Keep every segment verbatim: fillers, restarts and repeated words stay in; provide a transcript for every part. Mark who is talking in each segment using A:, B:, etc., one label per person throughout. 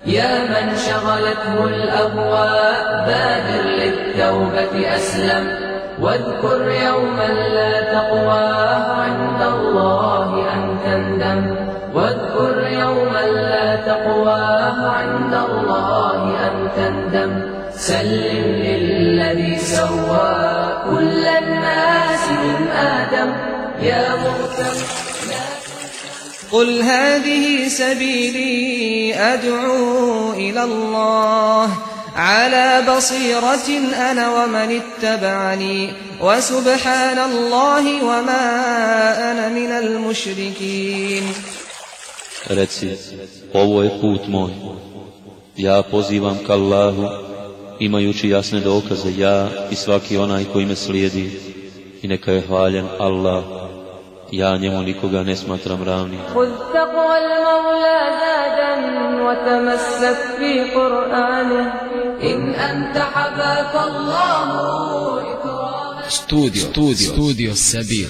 A: يا من شغلته الأهواء بادر للتوبة أسلم واذكر يوما لا تقوى عند الله أن تندم واذكر يوما لا تقوى عند الله أن تندم سلم للذي سوى كل الناس من آدم يا مغتم
B: قل هذه سبيلي أدعو إلى الله على بصيرة أنا ومن اتبعني وسبحان الله وما أنا من المشركين.
C: Reci, ovo je put moj, ja pozivam k Allahu, imajući jasne dokaze, ja i svaki onaj koji me slijedi, i neka je hvaljen Allah, ja njemu nikoga ne smatram ravnim.
A: خذ تقوى المولى زادا وتمسك في قرآنه إن أنت حباك الله إكراما.
D: استوديو استوديو استوديو السبيل.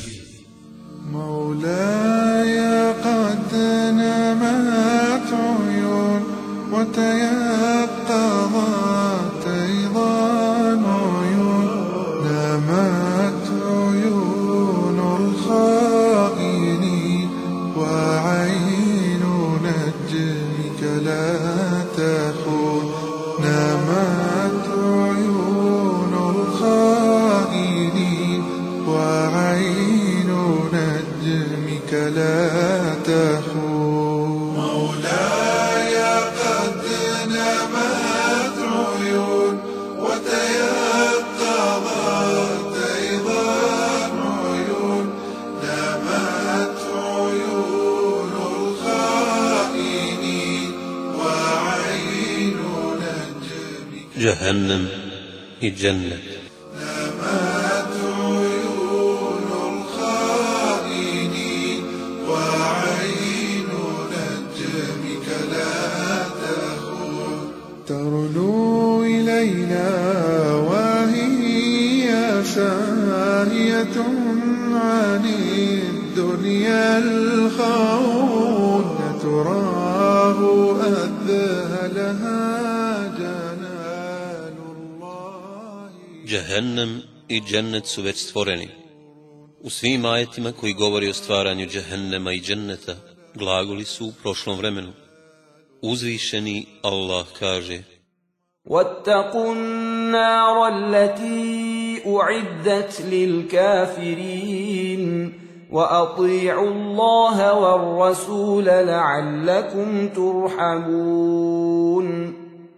E: مولاي قد نمت عيون وتيقظت أيضا عيون نمت عيون الخائنين وعين نجمك لا تخون نمت عيون الخائنين وعين نجمك لا تخون مولاي قد نمت عيون وتيقظت أيضا عيون نمت عيون الخائنين وعين نجمك
C: Jahannam i džennet.
E: نمت عيون الخائنين وعين نجمك لا تخون ترنو إلينا وهي ساهية عن الدنيا الخون تراه أذهلها جلال الله.
C: Jahannam i džennet su već stvoreni. U svim ajetima koji govori o stvaranju Jahannama i dženneta, glagoli su u prošlom vremenu. Uzvišeni Allah kaže:
B: واتقوا النار التي أعدت للكافرين وأطيعوا الله والرسول لعلكم ترحمون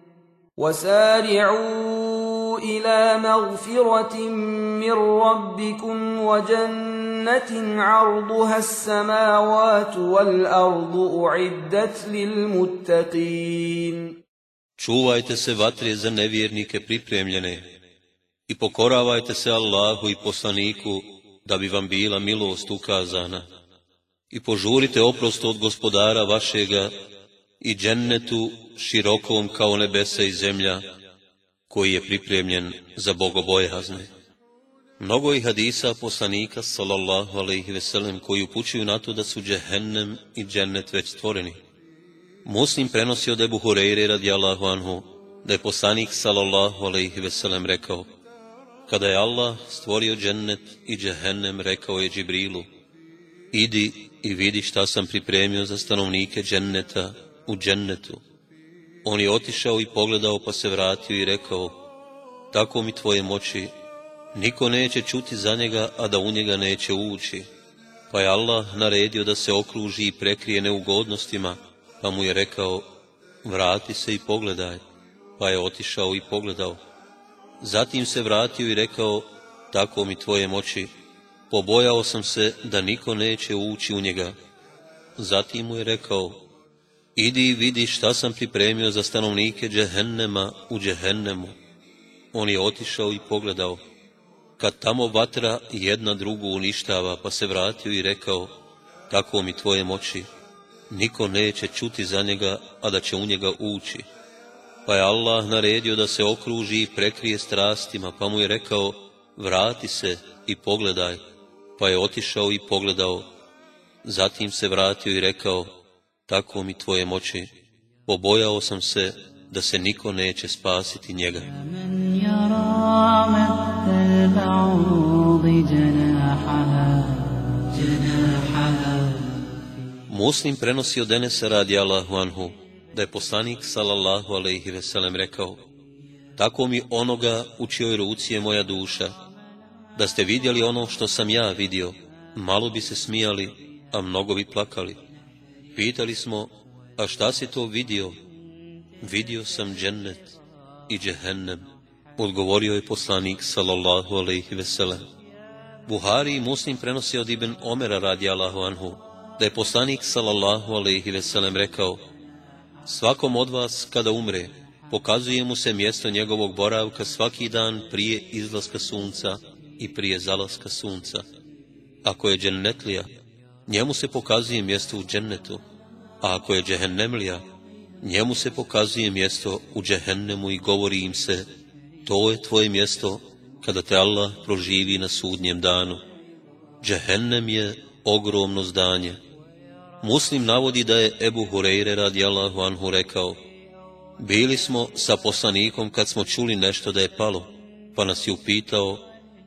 B: وسارعوا إلى مغفرة من ربكم وجنة عرضها السماوات والأرض أعدت للمتقين.
C: Čuvajte se vatre za nevjernike pripremljene i pokoravajte se Allahu i poslaniku da bi vam bila milost ukazana. I požurite oprost od gospodara vašega i džennetu širokom kao nebesa i zemlja, koji je pripremljen za bogobojazne. Mnogo je hadisa poslanika sallallahu alejhi ve sellem koji upućuju na to da su Džehennem i džennet već stvoreni. Muslim prenosi od Ebu Hureyre radijallahu anhu da je poslanik sallallahu alejhi ve sellem rekao: kada je Allah stvorio džennet i Džehennem, rekao je Džibrilu: idi i vidi šta sam pripremio za stanovnike dženneta u džennetu. On je otišao i pogledao, pa se vratio i rekao: tako mi tvoje moći, niko neće čuti za njega, a da u njega neće ući. Pa je Allah naredio da se okruži i prekrije neugodnostima, pa mu je rekao: vrati se i pogledaj. Pa je otišao i pogledao. Zatim se vratio i rekao: tako mi tvoje moći, pobojao sam se da niko neće ući u njega. Zatim mu je rekao: idi i vidi šta sam pripremio za stanovnike Džehennema u Džehennemu. On je otišao i pogledao. Kad tamo vatra jedna drugu uništava, pa se vratio i rekao: tako mi tvoje moći, niko neće čuti za njega, a da će u njega ući. Pa je Allah naredio da se okruži i prekrije strastima, pa mu je rekao: vrati se i pogledaj. Pa je otišao i pogledao. Zatim se vratio i rekao: tako mi tvoje moći, Pobojao sam se da se niko neće spasiti njega.
F: من يرى مثل البعوض جناحها جناحها
C: Muslim prenosi od Enesa radijallahu anhu da je poslanik sallallahu alejhi ve sellem rekao: tako mi onoga u čijoj ruci je moja duša, da ste vidjeli ono što sam ja vidio, malo bi se smijali, a mnogo bi plakali. Pitali smo: a šta si to vidio? Vidio sam džennet i džehennem, odgovorio je poslanik sallallahu alejhi ve sellem. Buhari i Muslim prenosi od Ibn Omera radijallahu anhu da je poslanik sallallahu alejhi ve sellem rekao: svakom od vas kada umre, pokazuje mu se mjesto njegovog boravka svaki dan prije izlaska sunca i prije zalaska sunca. Ako je džennetlija, njemu se pokazuje mjesto u džennetu, a ako je džehennemlija, njemu se pokazuje mjesto u džehennemu i govori im se: to je tvoje mjesto kada te Allah proživi na sudnjem danu. Džehennem je ogromno zdanje. Muslim navodi da je Ebu Hureyre radijallahu anhu rekao: bili smo sa poslanikom kad smo čuli nešto da je palo, pa nas je upitao: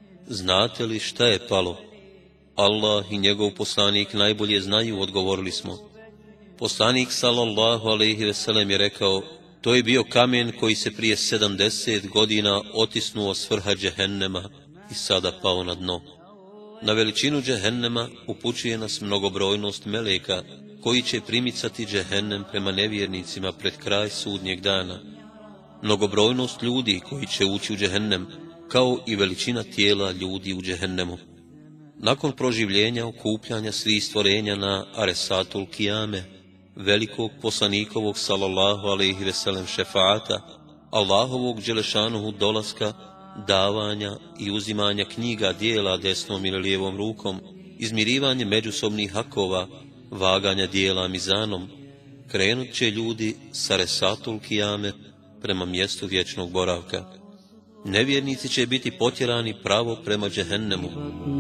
C: znate li šta je palo? Allah i njegov poslanik najbolje znaju, odgovorili smo. Poslanik sallallahu alejhi ve sellem je rekao: to je bio kamen koji se prije sedamdeset godina otisnuo s vrha džehennema i sada pao na dno. Na veličinu džehennema upućuje nas mnogobrojnost meleka koji će primicati džehennem prema nevjernicima pred kraj sudnjeg dana, mnogobrojnost ljudi koji će ući u džehennem, kao i veličina tijela ljudi u džehennemu. Nakon proživljenja okupljanja svih stvorenja na Aresatul Kijame, velikog poslanikovog sallallahu alejhi ve sellem šefaata, Allahovog dželešanuhu dolaska, davanja i uzimanja knjiga dijela desnom ili lijevom rukom, izmirivanje međusobnih hakova, vaganja dijela mizanom, krenut će ljudi sa Aresatul Kijame prema mjestu vječnog boravka. Nevjernici će biti potjerani pravo prema džehennemu.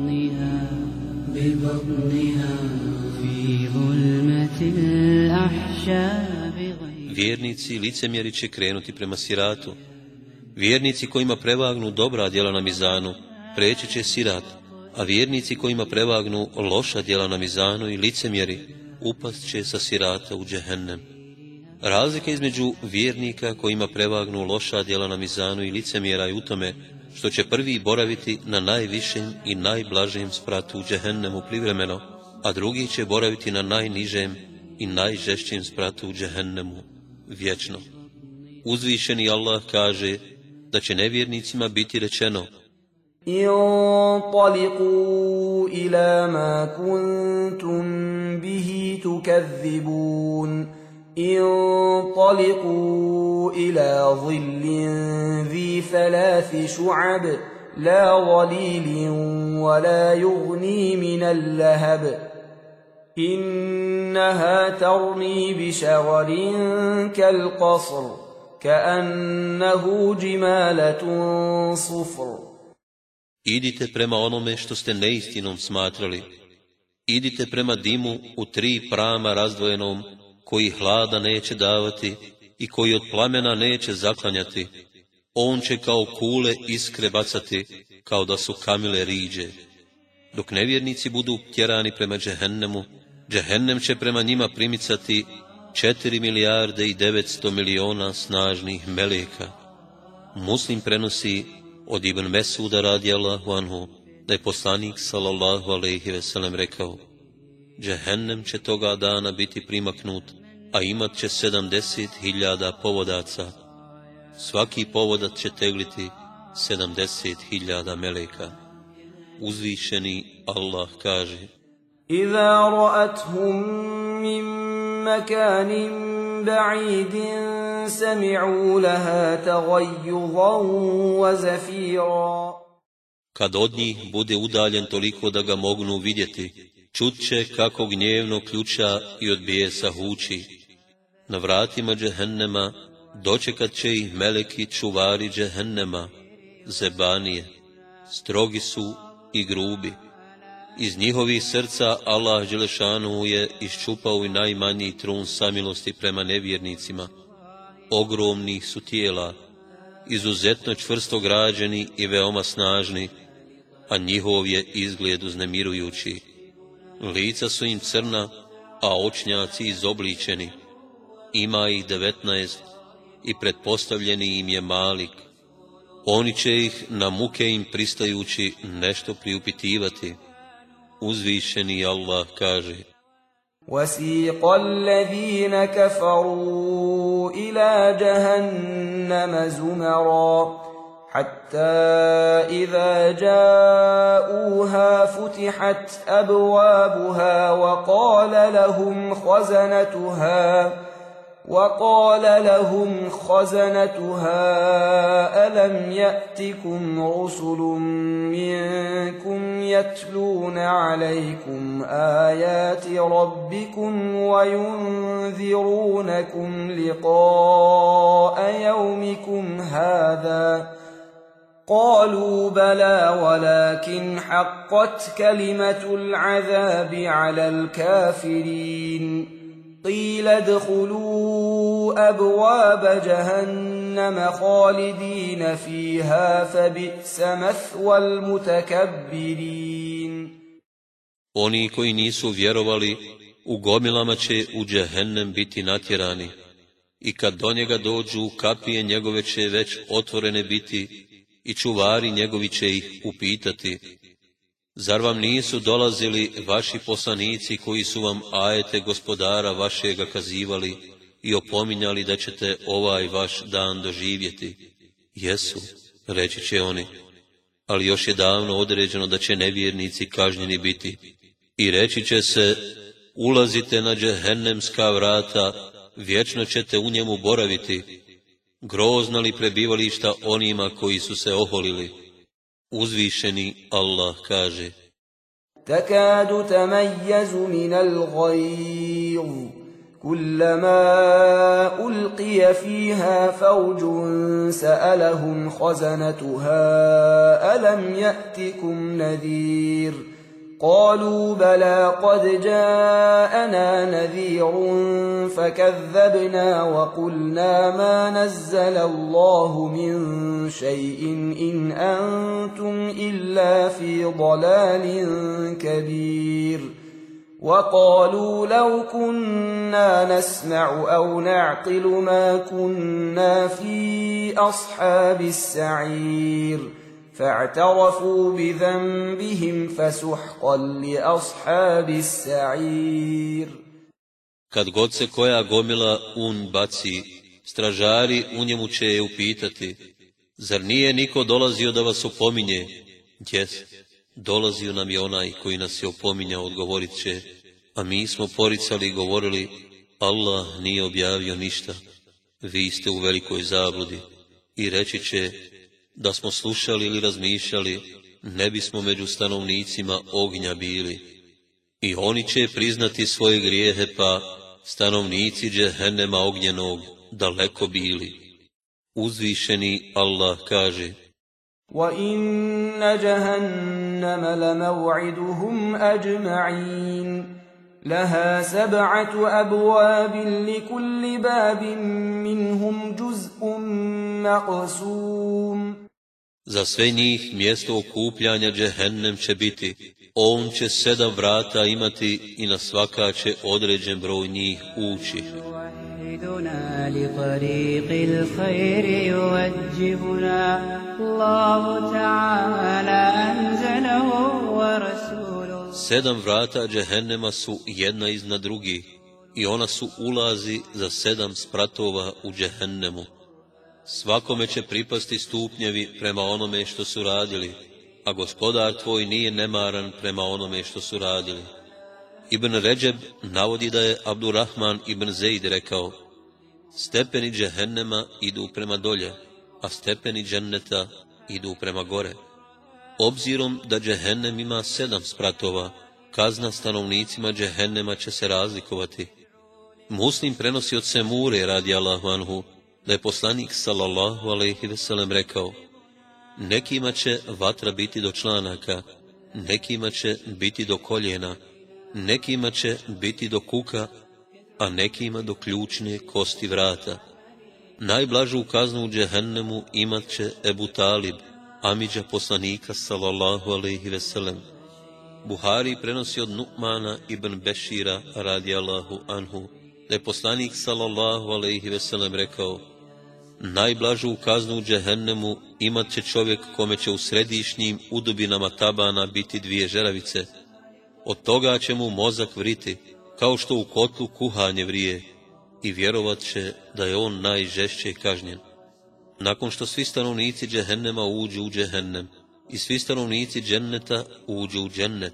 C: Vjernici licemjeri će krenuti prema siratu. Vjernici kojima prevagnu dobra djela na mizanu, preći će sirat, a vjernici kojima prevagnu loša djela na mizanu i licemjeri, upast će sa sirata u džehennem. Razlika između vjernika kojima prevagnu loša djela na mizanu i licemjera je u tome što će prvi boraviti na najvišem i najblažem spratu u džehennemu privremeno, a drugi će boraviti na najnižem i najžešćem spratu u džehennemu vječno. Uzvišeni Allah kaže da će nevjernicima biti rečeno:
B: انطلقوا إلى ما كنتم به تكذبون انطلقوا إلى ظل ذي ثلاث شعب لا ظليل ولا يغني من اللهب إنها ترمي بشرر كالقصر كأنه جمالة صفر.
C: idite prema onome što ste neistinom smatrali. Idite prema dimu u tri prama razdvojenom, koji hlada neće davati i koji od plamena neće zaklanjati. On će kao kule iskre bacati, kao da su kamile riđe. Dok nevjernici budu tjerani prema džehennemu, džehennem će prema njima primicati četiri milijarde i devetsto miliona snažnih meleka. Muslim prenosi od Ibn Mesuda radijallahu anhu da je poslanik sallallahu alejhi ve sellem rekao: džehennem će toga dana biti primaknut, a imat će sedamdeset hiljada povodaca. Svaki povodac će tegliti sedamdeset hiljada meleka. Uzvišeni Allah kaže:
B: إذا رأتهم من مكان بعيد سمعوا لها تغيظا وزفيرا.
C: Kad od njih bude udaljen toliko da ga mognu vidjeti, čut će kako gnjevno ključa i od bijesa huči. Na vratima džehennema dočekat će ih meleki čuvari džehennema, zebanije, strogi su i grubi. Iz njihovih srca Allah Đelešanu je iščupao i najmanji trun samilosti prema nevjernicima. Ogromnih su tijela, izuzetno čvrsto građeni i veoma snažni, a njihov je izgled uznemirujući. Lica su im crna, a očnjaci izobličeni. Ima ih devetnaest i pretpostavljeni im je Malik. Oni će ih na muke im pristajući nešto priupitivati. Uzvišeni Allah kaže:
B: وَسِيقَ الَّذِينَ كَفَرُوا إِلَى جَهَنَّمَ زُمَرًا حَتَّى إِذَا جَاءُوهَا فُتِحَتْ أَبْوَابُهَا وَقَالَ لَهُمْ خَزَنَتُهَا وقال لهم خزنتها ألم يأتكم رسل منكم يتلون عليكم آيات ربكم وينذرونكم لقاء يومكم هذا قالوا بلى ولكن حقت كلمة العذاب على الكافرين قيل ادخلوا أبواب جهنم خالدين فيها فبئس مثوى المتكبرين.
C: Oni koji nisu vjerovali, u gomilama će u džehennem biti natjerani, i kad do njega dođu, kapije njegove će već otvorene biti, i čuvari njegovi će ih upitati: zar vam nisu dolazili vaši poslanici koji su vam ajete gospodara vašega kazivali i opominjali da ćete ovaj vaš dan doživjeti? Jesu, reći će oni, ali još je davno određeno da će nevjernici kažnjeni biti. I reći će se: ulazite na džehennemska vrata, vječno ćete u njemu boraviti. Grozna li prebivališta onima koji su se oholili? Uzvišeni Allah kaže:
B: تكاد تميز من الغيظ كلما ألقي فيها فوج سألهم خزنتها ألم يأتكم نذير قالوا بلى قد جاءنا نذير فكذبنا وقلنا ما نزل الله من شيء إن أنتم إلا في ضلال كبير وقالوا لو كنا نسمع أو نعقل ما كنا في أصحاب السعير فاعترفوا بذنبهم فسحقا لأصحاب السعير.
C: Kad god se koja gomila unj baci, stražari u njemu će je upitati: zar nije niko dolazio da vas opominje? Jes, dolazio nam je onaj koji nas je opominjao, odgovorit će, a mi smo poricali i govorili: Allah nije objavio ništa, vi ste u velikoj zabludi. I reći će: da smo slušali ili razmišljali, ne bismo među stanovnicima ognja bili. I oni će priznati svoje grijehe, pa stanovnici džehennema ognjenog daleko bili. Uzvišeni Allah kaže:
B: وَإِنَّ جَهَنَّمَ لَمَوْعِدُهُمْ أَجْمَعِينَ لَهَا سَبْعَةُ أَبْوَابٍ لِكُلِّ بَابٍ مِّنْهُمْ جُزْءٌ مَقْسُومٌ.
C: Za sve njih mjesto okupljanja džehennem će biti, on će sedam vrata imati i na svaka će određen broj njih ući.
F: لطريق الخير يوجهنا الله تعالى أنزله ورسوله.
C: Sedam vrata džehennema su jedna iznad drugih i ona su ulazi za sedam spratova u džehennemu. Svakome će pripasti stupnjevi prema onome što su radili, a gospodar tvoj nije nemaran prema onome što su radili. Ibn Ređeb navodi da je Abdurrahman ibn Zeid rekao: stepeni džehennema idu prema dolje, a stepeni dženneta idu prema gore. Obzirom da džehennem ima sedam spratova, kazna stanovnicima džehennema će se razlikovati. Muslim prenosi od Semure radijallahu anhu da je poslanik sallallahu alejhi ve sellem rekao: nekima će vatra biti do članaka, nekima će biti do koljena, nekima će biti do kuka, a nekima do ključne kosti vrata. Najblažu kaznu u džehennemu imat će Ebu Talib, amidža poslanika sallallahu alejhi ve sellem. Buhari prenosi od Nu'mana ibn Bešira radijallahu anhu da je poslanik sallallahu alejhi ve sellem rekao: najblažu kaznu u džehennemu imat će čovjek kome će u središnjim udubinama tabana biti dvije žeravice. Od toga će mu mozak vriti, kao što u kotlu kuhanje vrije, i vjerovat će da je on najžešće kažnjen. Nakon što svi stanovnici džehennema uđu u džehennem i svi stanovnici dženneta uđu u džennet,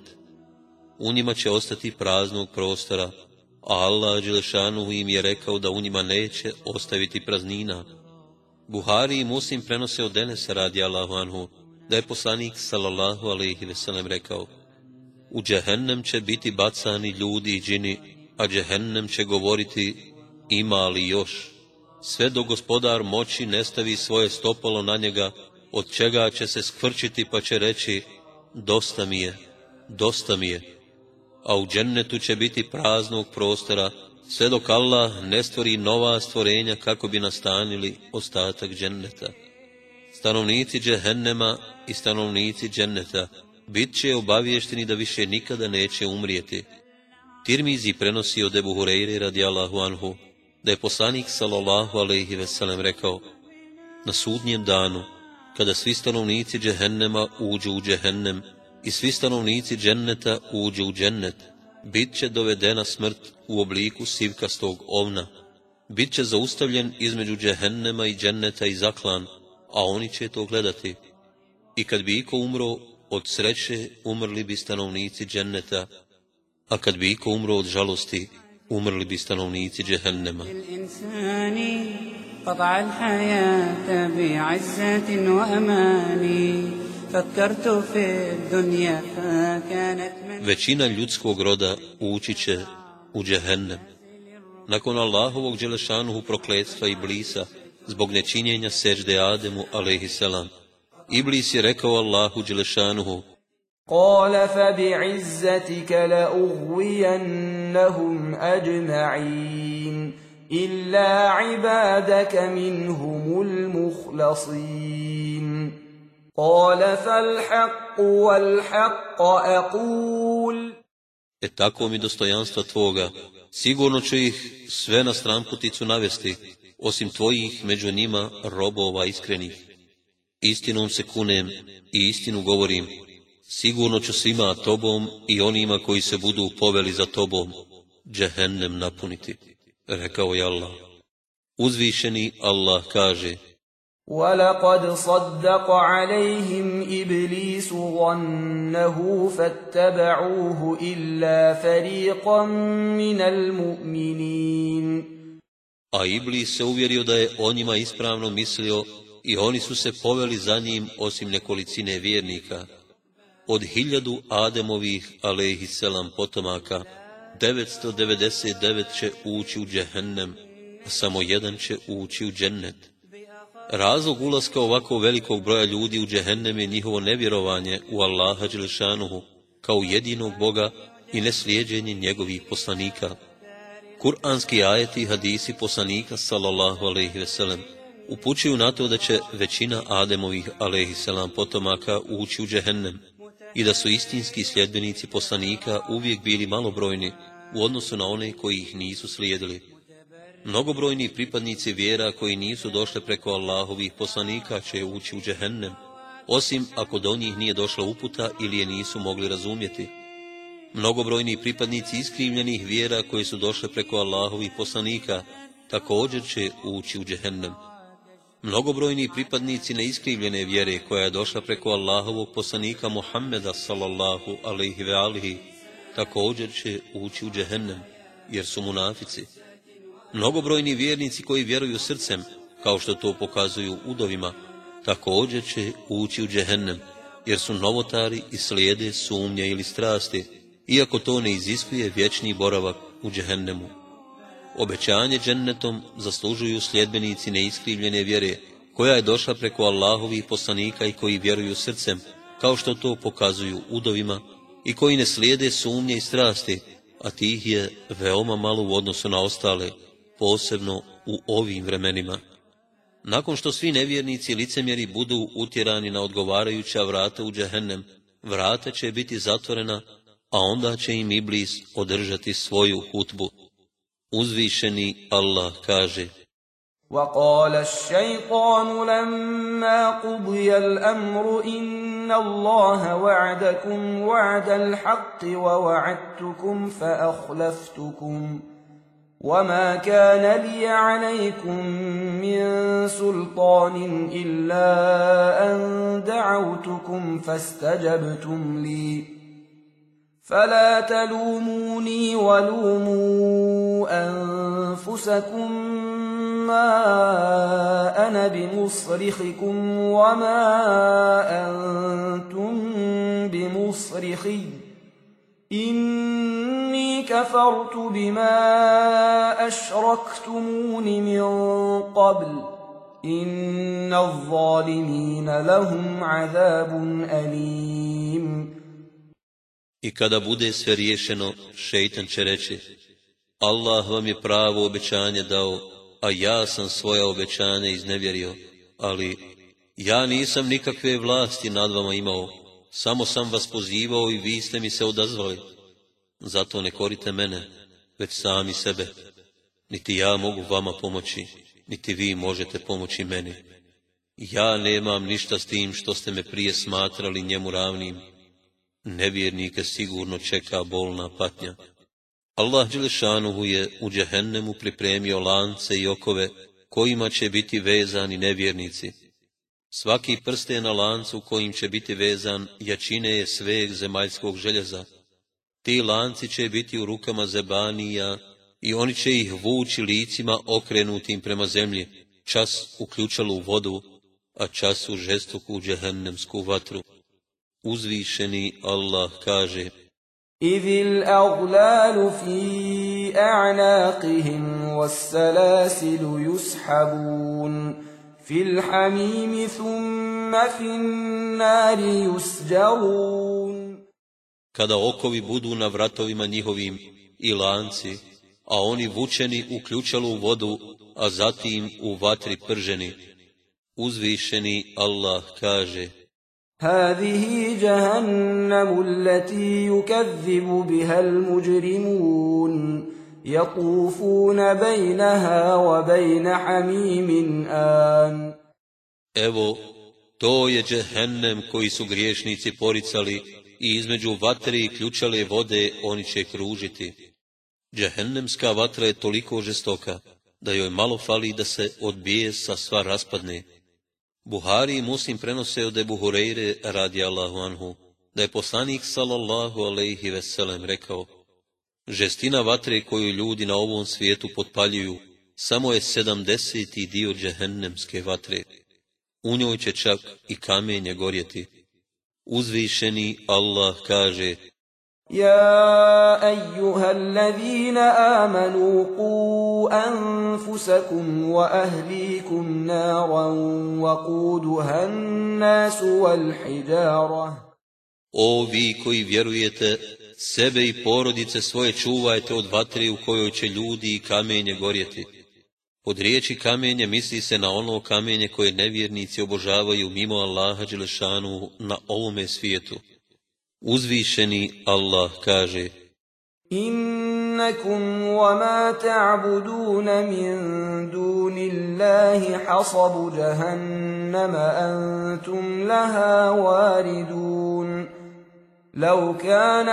C: u njima će ostati praznog prostora, a Allah dželešanuhu im je rekao da u njima neće ostaviti praznina. Buhari i Muslim prenose od Enesa radijallahu anhu da je poslanik sallallahu alejhi ve sellem rekao: u džehennem će biti bacani ljudi i džini, a džehennem će govoriti: ima li još, sve dok gospodar moći ne stavi svoje stopalo na njega, od čega će se skvrčiti pa će reći: dosta mi je, dosta mi je. A u džennetu će biti praznog prostora, sve dok Allah ne stvori nova stvorenja kako bi nastanili ostatak dženneta. Stanovnici džehennema i stanovnici dženneta bit će obaviješteni da više nikada neće umrijeti. Tirmizi prenosi od Ebu Hureyre radijallahu anhu da je poslanik sallallahu alejhi ve sellem rekao: na sudnjem danu, kada svi stanovnici džehennema uđu u džehennem i svi stanovnici dženneta uđu u džennet, bit će dovedena smrt u obliku sivkastog ovna, bit će zaustavljen između džehennema i dženneta i zaklan, a oni će to gledati. I kad bi iko umro od sreće, umrli bi stanovnici dženneta, a kad bi iko umro od žalosti, umrli bi stanovnici džehennema.
F: قطع الحياة بعزة وأمان فكرت في الدنيا فكانت من
C: Većina ljudskog roda ući će u džehennem. Nakon Allahovog dželešanuhu prokletstva Iblisa zbog nečinjenja sežde Ademu alejhiselam, Iblis je rekao Allahu dželešanuhu:
B: قال فبعزتك لأغوينهم أجمعين إلا عبادك منهم المخلصين قال فالحق والحق أقول.
C: E tako mi dostojanstva tvoga, sigurno ću ih sve na stranputicu navesti, osim tvojih među njima robova iskrenih. Istinom se kunem i istinu govorim, sigurno ću svima tobom i onima koji se budu poveli za tobom džehennem napuniti. Rekao je Allah. Uzvišeni Allah kaže:
B: وَلَقَدْ صَدَّقَ عَلَيْهِمْ إِبْلِيسُ ظَنَّهُ فَاتَّبَعُوهُ إِلَّا فَرِيقًا مِنَ الْمُؤْمِنِينَ.
C: A Iblis se uvjerio da je o njima ispravno mislio i oni su se poveli za njim osim nekolicine vjernika. Od hiljadu Ademovih alejhiselam potomaka, devetsto devedeset devet će ući u džehennem, a samo jedan će ući u džennet. Razlog ulaska ovako velikog broja ljudi u džehennem je njihovo nevjerovanje u Allaha dželešanuhu kao jedinog Boga i neslijeđenje njegovih poslanika. Kur'anski ajeti i hadisi poslanika sallallahu alejhi ve sellem upućuju na to da će većina Ademovih alejhiselam potomaka ući u džehennem i da su istinski sljedbenici poslanika uvijek bili malobrojni u odnosu na one koji ih nisu slijedili. Mnogobrojni pripadnici vjera koji nisu došli preko Allahovih poslanika će ući u džehennem, osim ako do njih nije došla uputa ili je nisu mogli razumjeti. Mnogobrojni pripadnici iskrivljenih vjera koji su došli preko Allahovih poslanika također će ući u džehennem. Mnogobrojni pripadnici neiskrivljene vjere koja je došla preko Allahovog poslanika Muhammeda sallallahu alejhi ve alihi također će ući u džehennem, jer su munafici. Mnogobrojni vjernici koji vjeruju srcem, kao što to pokazuju udovima, također će ući u džehennem, jer su novotari i slijede sumnje ili strasti, iako to ne iziskuje vječni boravak u džehennemu. Obećanje džennetom zaslužuju sljedbenici neiskrivljene vjere, koja je došla preko Allahovih poslanika i koji vjeruju srcem, kao što to pokazuju udovima, i koji ne slijede sumnje i strasti, a tih je veoma malo u odnosu na ostale, posebno u ovim vremenima. Nakon što svi nevjernici i licemjeri budu utjerani na odgovarajuća vrata u džehennem, vrata će biti zatvorena, a onda će im Iblis održati svoju hutbu. Uzvišeni Allah kaže:
B: وقال الشيطان لما قضي الأمر إن الله وعدكم وعد الحق ووعدتكم فأخلفتكم وما كان لي عليكم من سلطان إلا أن دعوتكم فاستجبتم لي فلا تلوموني ولوموا أنفسكم ما أنا بمصرخكم وما أنتم بمصرخي إني كفرت بما أشركتمون من قبل إن الظالمين لهم عذاب أليم.
C: I kada bude sve riješeno, šeitan će reći: Allah vam je pravo obećanje dao, a ja sam svoja obećanja iznevjerio, ali ja nisam nikakve vlasti nad vama imao, samo sam vas pozivao i vi ste mi se odazvali. Zato ne korite mene, već sami sebe. Niti ja mogu vama pomoći, niti vi možete pomoći meni. Ja nemam ništa s tim što ste me prije smatrali njemu ravnim. Nevjernike sigurno čeka bolna patnja. Allah dželešanuhu je u džehennemu pripremio lance i okove kojima će biti vezani nevjernici. Svaki prsten na lancu kojim će biti vezan jačine je sveg zemaljskog željeza. Ti lanci će biti u rukama zebanija i oni će ih vući licima okrenutim prema zemlji, čas u ključalu vodu, a čas u žestoku džehennemsku vatru. Uzvišeni Allah kaže:
B: إذ الأغلال في أعناقهم والسلاسل يسحبون في الحميم ثم في النار يسجرون.
C: Kada okovi budu na vratovima njihovim i lanci, a oni vučeni u ključalu vodu, a zatim u vatri prženi. Uzvišeni Allah kaže:
B: هذه جهنم التي يكذب بها المجرمون يطوفون بينها وبين حميم آن.
C: Evo, to je džehennem koji su griješnici poricali i između vatre i ključale vode oni će kružiti. Džehennemska vatra je toliko žestoka da joj malo fali da se od bijesa sva raspadne. Buhari i Muslim prenose od Ebu Hureyre radijallahu anhu da je poslanik sallallahu alejhi ve sellem rekao: žestina vatre koju ljudi na ovom svijetu potpaljuju samo je sedamdeseti dio džehennemske vatre. U njoj će čak i kamenje gorjeti. Uzvišeni Allah kaže:
B: يا أيها الذين آمنوا قوا أنفسكم وأهليكم نارا وقودها الناس والحجارة.
C: O vi koji vjerujete, sebe i porodice svoje čuvajte od vatre u kojoj će ljudi i kamenje gorjeti. Pod riječi kamenje misli se na ono kamenje koje nevjernici obožavaju mimo Allaha dželešanu na ovome svijetu. Uzvišeni Allah kaže:
B: إنكم وما تعبدون من دون الله حصب جهنم أنتم لها واردون لو كان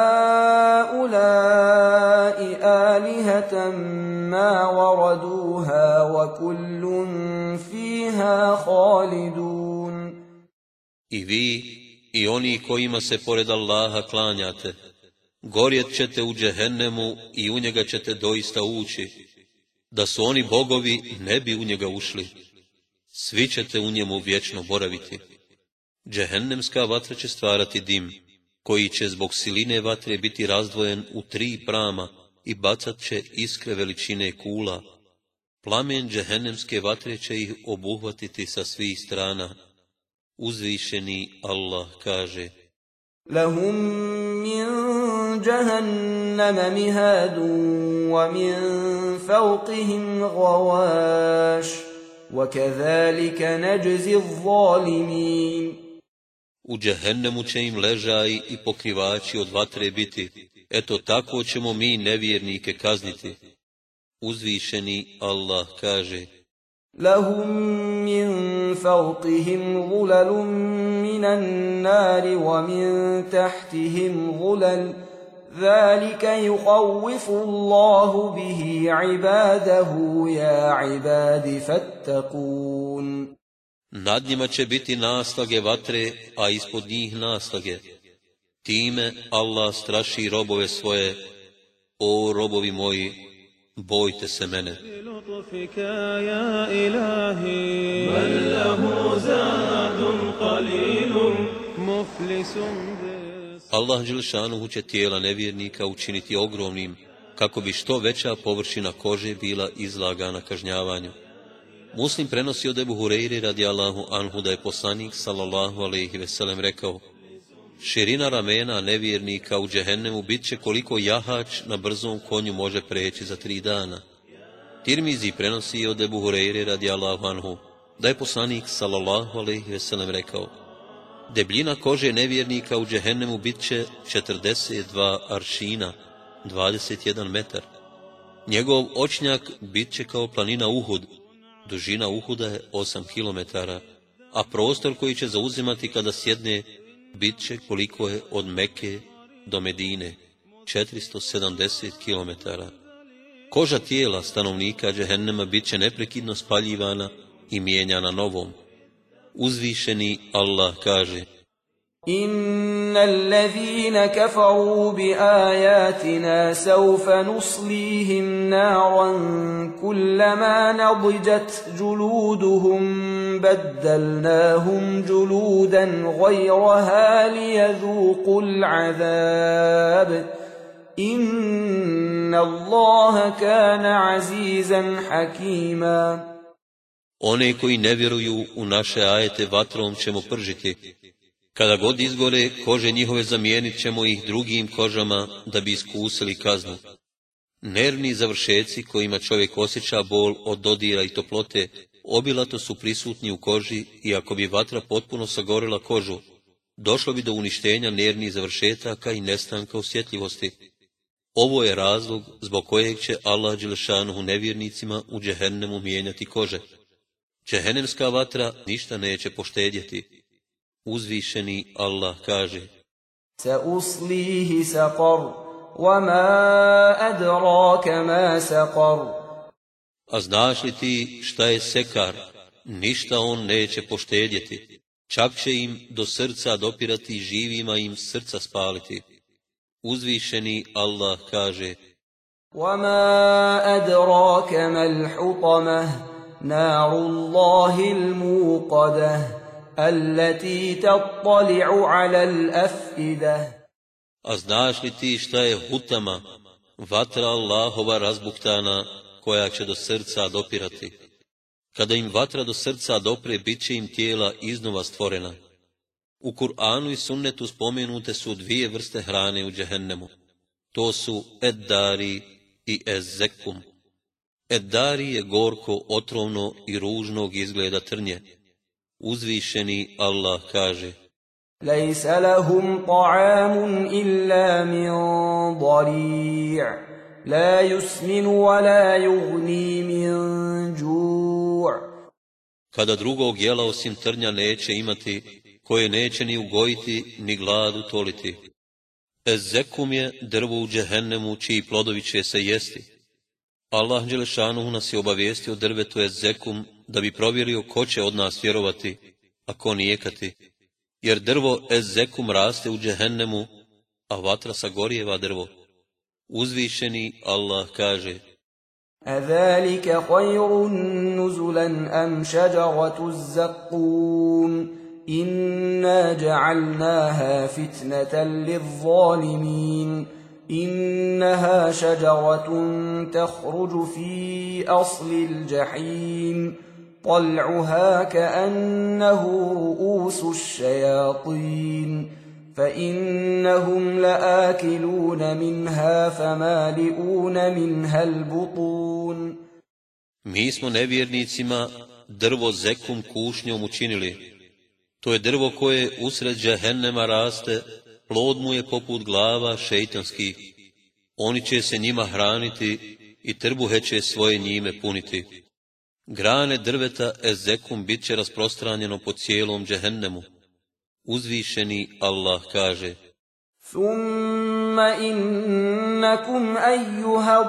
B: هؤلاء آلهة ما وردوها وكل فيها خالدون.
C: I vi i oni kojima se pored Allaha klanjate, gorjet ćete u džehennemu i u njega ćete doista ući. Da su oni bogovi, ne bi u njega ušli. Svi ćete u njemu vječno boraviti. Džehennemska vatra će stvarati dim, koji će zbog siline vatre biti razdvojen u tri prama i bacat će iskre veličine kula. Plamen džehennemske vatre će ih obuhvatiti sa svih strana. Uzvišeni Allah kaže:
B: لهم من جهنم مهاد ومن فوقهم غواش وكذلك نجزي الظالمين.
C: U džehennemu će im ležaji i pokrivači od vatre biti. Eto tako ćemo mi nevjernike kazniti. Uzvišeni Allah kaže:
B: لهم من فوقهم ظلل من النار ومن تحتهم ظلل ذلك يخوف الله به عباده يا عباد فاتقون.
C: Nad njima će biti naslage vatre, a ispod njih naslage. Time Allah straši robove svoje: o robovi moji, bojte se mene.
G: بلطفك يا إلهي من له زاد قليل مفلس
C: Allah dželšanuhu će tijela nevjernika učiniti ogromnim, kako bi što veća površina kože bila izlagana kažnjavanju. Muslim prenosi od Ebu Hureyri radijallahu anhu da je poslanik sallallahu alejhi ve sellem rekao: širina ramena nevjernika u džehennemu bit će koliko jahač na brzom konju može preći za tri dana. Tirmizi prenosi od Ebu Hureyri radijallahu anhu da je poslanik sallallahu alejhi ve sellem rekao: debljina kože nevjernika u džehennemu bit će četrdeset dva aršina, dvadeset jedan metar. Njegov očnjak bit će kao planina Uhud, dužina Uhuda je osam kilometara, a prostor koji će zauzimati kada sjedne bit će koliko je od Mekke do Medine, četiristo sedamdeset kilometara. Koža tijela stanovnika džehennema bit će neprekidno spaljivana i mijenjana novom. Uzvišeni Allah kaže:
B: إن الذين كفروا بآياتنا سوف نصليهم نارا كلما نضجت جلودهم بدلناهم جلودا غيرها ليذوقوا العذاب إن الله كان عزيزا حكيما.
C: One koji ne vjeruju u naše ajete vatrom ćemo pržiti. Kada god izgore, kože njihove zamijenit ćemo ih drugim kožama da bi iskusili kaznu. Nervni završeci kojima čovjek osjeća bol od dodira i toplote obilato su prisutni u koži i ako bi vatra potpuno sagorila kožu, došlo bi do uništenja nervnih završetaka i nestanka osjetljivosti. Ovo je razlog zbog kojeg će Allah dželšanuhu nevjernicima u džehennemu mijenjati kože. Džehennemska vatra ništa neće poštedjeti. Uzvišeni Allah kaže:
B: سأصليه سقر وما أدراك ما سقر.
C: A znaš li ti šta je sekar? Ništa on neće poštedjeti. Čak će im do srca dopirati i živima im srca spaliti. Uzvišeni Allah kaže:
B: وما أدراك ما الحطمة نار الله الموقدة التي تطلع على الأفئدة.
C: A znaš li ti šta je hutama, vatra Allahova razbuktana, koja će do srca dopirati? Kada im vatra do srca dopre, bit će im tijela iznova stvorena. U Kur'anu i sunnetu spomenute su dvije vrste hrane u džehennemu. To su eddari i ezzekum. Eddari je gorko, otrovno i ružnog izgleda trnje. Uzvišeni Allah kaže:
B: ليس لهم طعام إلا من ضريع لا يسمن ولا يغني من جوع.
C: Kada drugog jela osim trnja neće imati, koje neće ni ugojiti, ni gladu toliti. Ezzekum je drvo u džehennemu, čiji plodovi će se jesti. Allah dželšanuhu nas je obavijestio drvetu ezzekum da bi provjerio ko će od nas vjerovati, a ko nijekati. Jer drvo ezzekum raste u džehennemu, a vatra sagorijeva drvo. Uzvišeni Allah kaže:
B: أذلك خير نزلا أم شجرة الزقوم إنا جعلناها فتنة للظالمين إنها شجرة تخرج في أصل الجحيم طلعها كأنه رؤوس الشياطين فإنهم لآكلون منها فمالئون منها البطون.
C: Mi smo nevjernicima drvo zekum kušnjom učinili. To je drvo koje usred džehennema raste, plod mu je poput glava šejtanskih. Oni će se njima hraniti i trbuhe će svoje njime puniti. Grane drveta ezekum bit će rasprostranjeno po cijelom džehennemu. Uzvišeni Allah kaže:
B: ثم إنكم أيها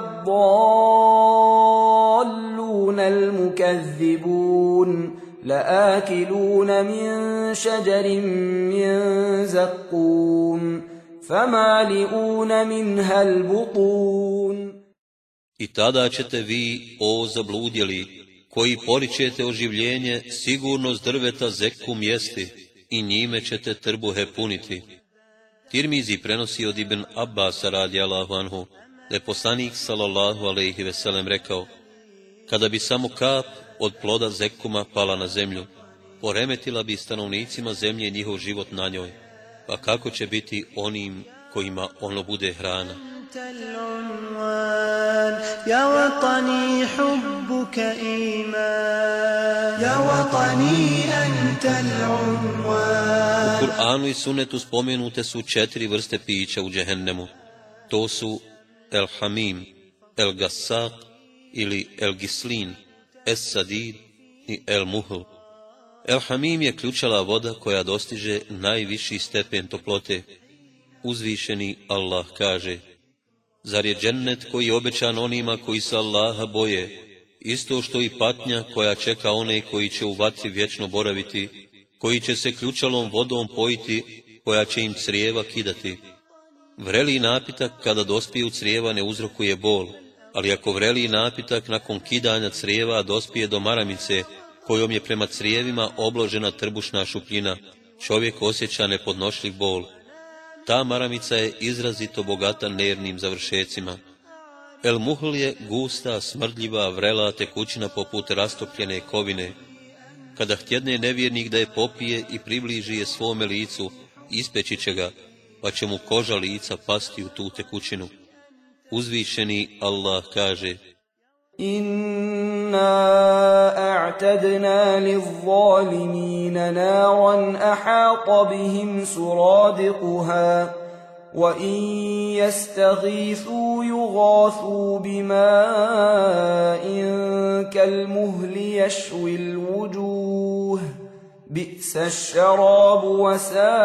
B: الضالون المكذبون لآكلون من شجر من زقوم فمالئون منها البطون.
C: I tada ćete vi, o zabludjeli, koji poričete oživljenje, sigurno s drveta zekum jesti i njime ćete trbuhe puniti. Tirmizi prenosi od Ibn Abbasa radijallahu anhu da je poslanik sallallahu alejhi ve sellem rekao: kada bi samo kap od ploda zekuma pala na zemlju, poremetila bi stanovnicima zemlje njihov život na njoj, pa kako će biti onim kojima ono bude hrana.
H: يا وطني حبك إيمان يا وطني أنت العنوان.
C: U Kur'anu i Sunnetu spomenute su četiri vrste pića u džehennemu. To su El Hamim, El Gassaq ili El Gislin, Es Sadid i El Muhl. El Hamim je ključala voda koja dostiže najviši stepen toplote. Uzvišeni Allah kaže: zar je džennet koji je obećan onima koji se Allaha boje, isto što i patnja koja čeka one koji će u vatri vječno boraviti, koji će se ključalom vodom pojiti, koja će im crijeva kidati. Vreli napitak kada dospije u crijeva ne uzrokuje bol, ali ako vreli napitak nakon kidanja crijeva dospije do maramice, kojom je prema crijevima obložena trbušna šupljina, čovjek osjeća nepodnošljiv bol. Ta maramica je izrazito bogata nervnim završecima. El Muhl je gusta, smrdljiva, vrela tekućina poput rastopljene kovine. Kada htjedne nevjernik da je popije i približi je svome licu, ispeći će ga, pa će mu koža lica pasti u tu tekućinu. Uzvišeni Allah kaže:
B: Inna a'tadna liz-zalimina naran ahata bihim suradiquha wa in yastaghithu yughathu bima'in kalmuhli yashwi al-wujuh bi'sa ash-sharabu wa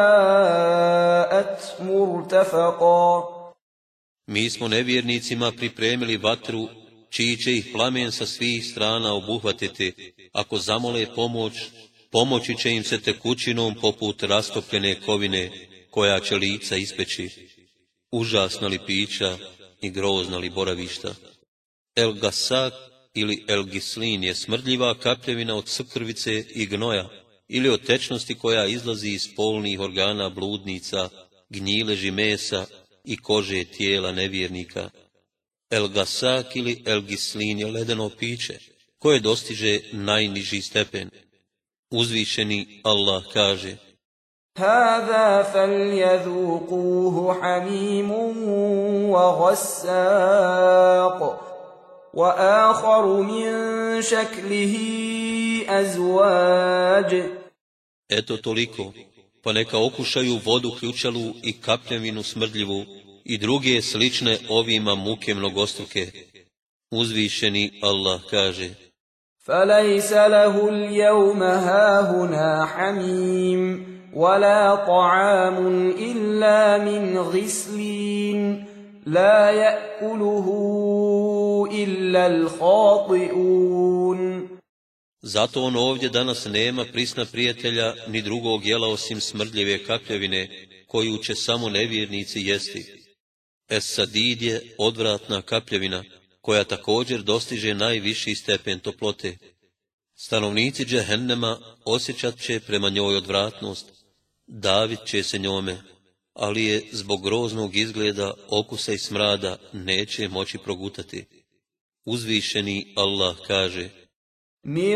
B: sa'at murtafaqa.
C: Mi smo nevjernicima pripremili vatru čiji će ih plamen sa svih strana obuhvatiti. Ako zamole pomoć, pomoći će im se tekućinom poput rastopljene kovine, koja će lica ispeći. Užasna li pića i grozna li boravišta. El Gassaq ili El Gislin je smrdljiva kapljevina od skrvice i gnoja, ili od tečnosti koja izlazi iz spolnih organa bludnica, gnjileži mesa i kože tijela nevjernika. El Gassaq ili El Gislin je ledeno piće, koje dostiže najniži stepen. Uzvišeni Allah kaže:
B: Hada falyadhuquhu hamimun wa ghassaq wa akharu min shaklihi azwaj.
C: Eto toliko, pa neka okušaju vodu ključalu i kapljevinu smrdljivu i druge slične ovima muke mnogostruke. Uzvišeni Allah kaže:
B: فَلَيْسَ لَهُ الْيَوْمَ هَاهُنَا حَمِيمٌ وَلَا طَعَامٌ إِلَّا مِنْ غِسْلِينٍ لَا يَأْكُلُهُ إِلَّا الْخَاطِئُونَ.
C: Zato on ovdje danas nema prisna prijatelja ni drugog jela osim smrdljive kapljevine, koju će samo nevjernici jesti. Es Sadid je odvratna kapljevina, koja također dostiže najviši stepen toplote. Stanovnici džehennema osjećat će prema njoj odvratnost, davit će se njome, ali je zbog groznog izgleda, okusa i smrada neće moći progutati. Uzvišeni Allah kaže:
B: من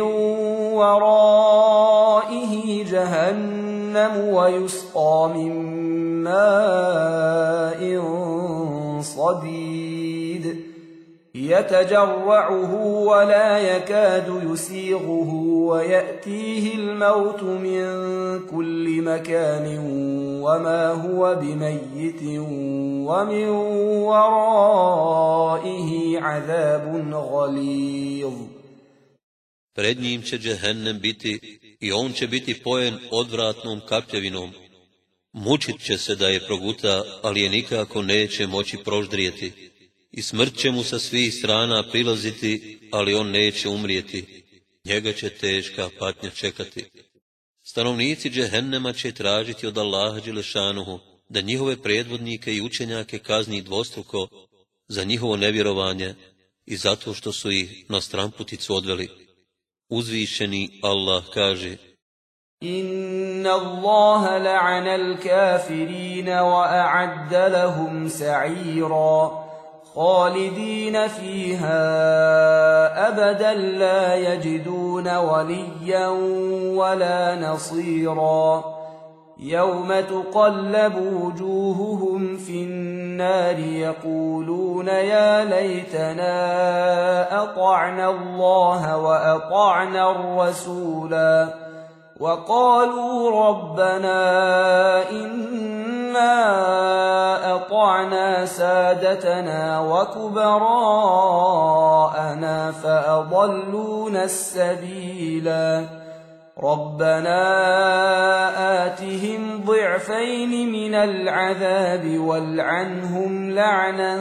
B: ورائه جهنم ويسقى من ماء صديد يتجرعه ولا يكاد يسيغه ويأتيه الموت من كل مكان وما هو بميت ومن ورائه عذاب غليظ.
C: Pred njim će džehennem biti i on će biti pojen odvratnom kapljevinom. Mučit će se da je proguta, ali je nikako neće moći proždrijeti. I smrt će mu sa svih strana prilaziti, ali on neće umrijeti. Njega će teška patnja čekati. Stanovnici džehennema će tražiti od Allaha dželešanuhu da njihove predvodnike i učenjake kazni dvostruko za njihovo nevjerovanje i zato što su ih na stramputicu odveli. Uzvišeni Allah kaže:
B: Inna Allaha la'ana al-kafirina wa a'adda lahum sa'ira خالدين فيها أبدا لا يجدون وليا ولا نصيرا يوم تقلب وجوههم في النار يقولون يا ليتنا أطعنا الله وأطعنا الرسولا وقالوا ربنا إنا أطعنا سادتنا وكبراءنا فأضلونا السبيلا ربنا آتهم ضعفين من العذاب والعنهم لعنا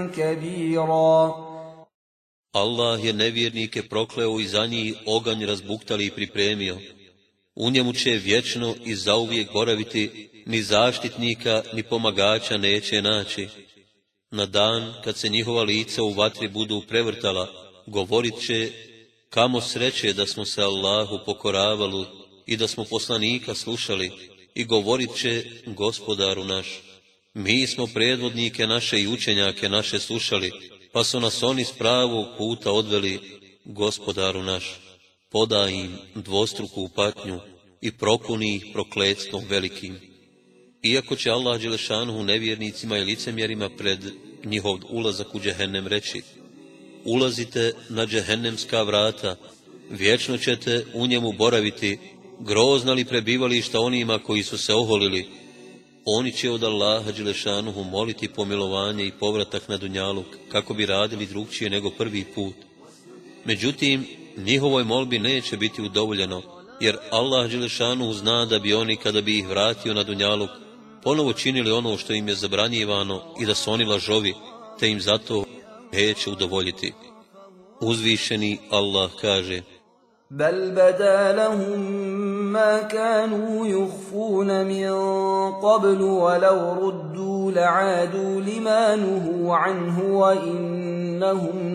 B: كبيرا.
C: Allah je nevjernike prokleo i za njih oganj razbuktali i pripremio. U njemu će vječno i zauvijek boraviti, ni zaštitnika, ni pomagača neće naći. Na dan kad se njihova lica u vatri budu prevrtala, govorit će: kamo sreće da smo se Allahu pokoravali i da smo poslanika slušali, i govorit će: Gospodaru naš, mi smo predvodnike naše i učenjake naše slušali, pa su nas oni s pravog puta odveli. Gospodaru naš, podaj im dvostruku patnju i prokuni ih prokletstvom velikim. Iako će Allah dželešanuhu nevjernicima i licemjerima pred njihov ulazak u džehennem reći: ulazite na džehennemska vrata, vječno ćete u njemu boraviti, grozna li prebivališta onima koji su se oholili. Oni će od Allaha dželešanuhu moliti pomilovanje i povratak na dunjaluk, kako bi radili drugčije nego prvi put. Međutim, njihovoj molbi neće biti udovoljeno, jer Allah dželešanuhu zna da bi oni, kada bi ih vratio na dunjaluk, ponovo činili ono što im je zabranjivano i da su oni lažovi, te im zato neće udovoljiti. Uzvišeni Allah kaže:
B: بل بدا لهم ما كانوا يخفون من قبل ولو ردوا لعادوا لما نهوا عنه وإنهم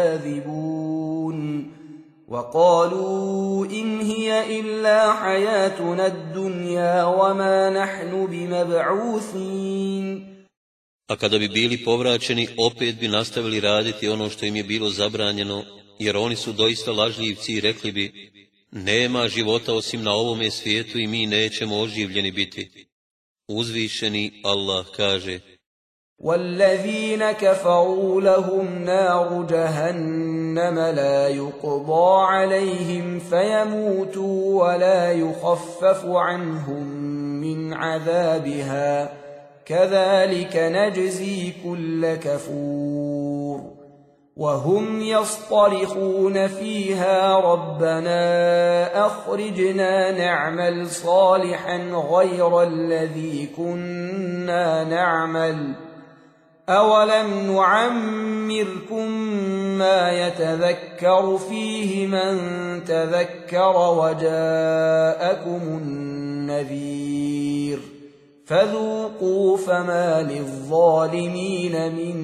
B: لكاذبون وقالوا إن هي إلا حياتنا الدنيا وما نحن بمبعوثين.
C: A kada bi bili povraćeni, opet bi nastavili raditi ono što im je bilo zabranjeno, jer oni su doista lažljivci i rekli bi: nema života osim na ovome svijetu i mi nećemo oživljeni biti. Uzvišeni Allah kaže:
B: وَالَّذِينَ كَفَرُوا لَهُمْ نَارُ جَهَنَّمَ لَا يُقْضَى عَلَيْهِمْ فَيَمُوتُوا وَلَا يُخَفَّفُ عَنْهُمْ مِنْ عَذَابِهَا كَذَلِكَ نَجْزِي كُلَّ كَفُورٍ وهم يصطرخون فيها ربنا أخرجنا نعمل صالحا غير الذي كنا نعمل أولم نعمركم ما يتذكر فيه من تذكر وجاءكم النذير فذوقوا فما للظالمين من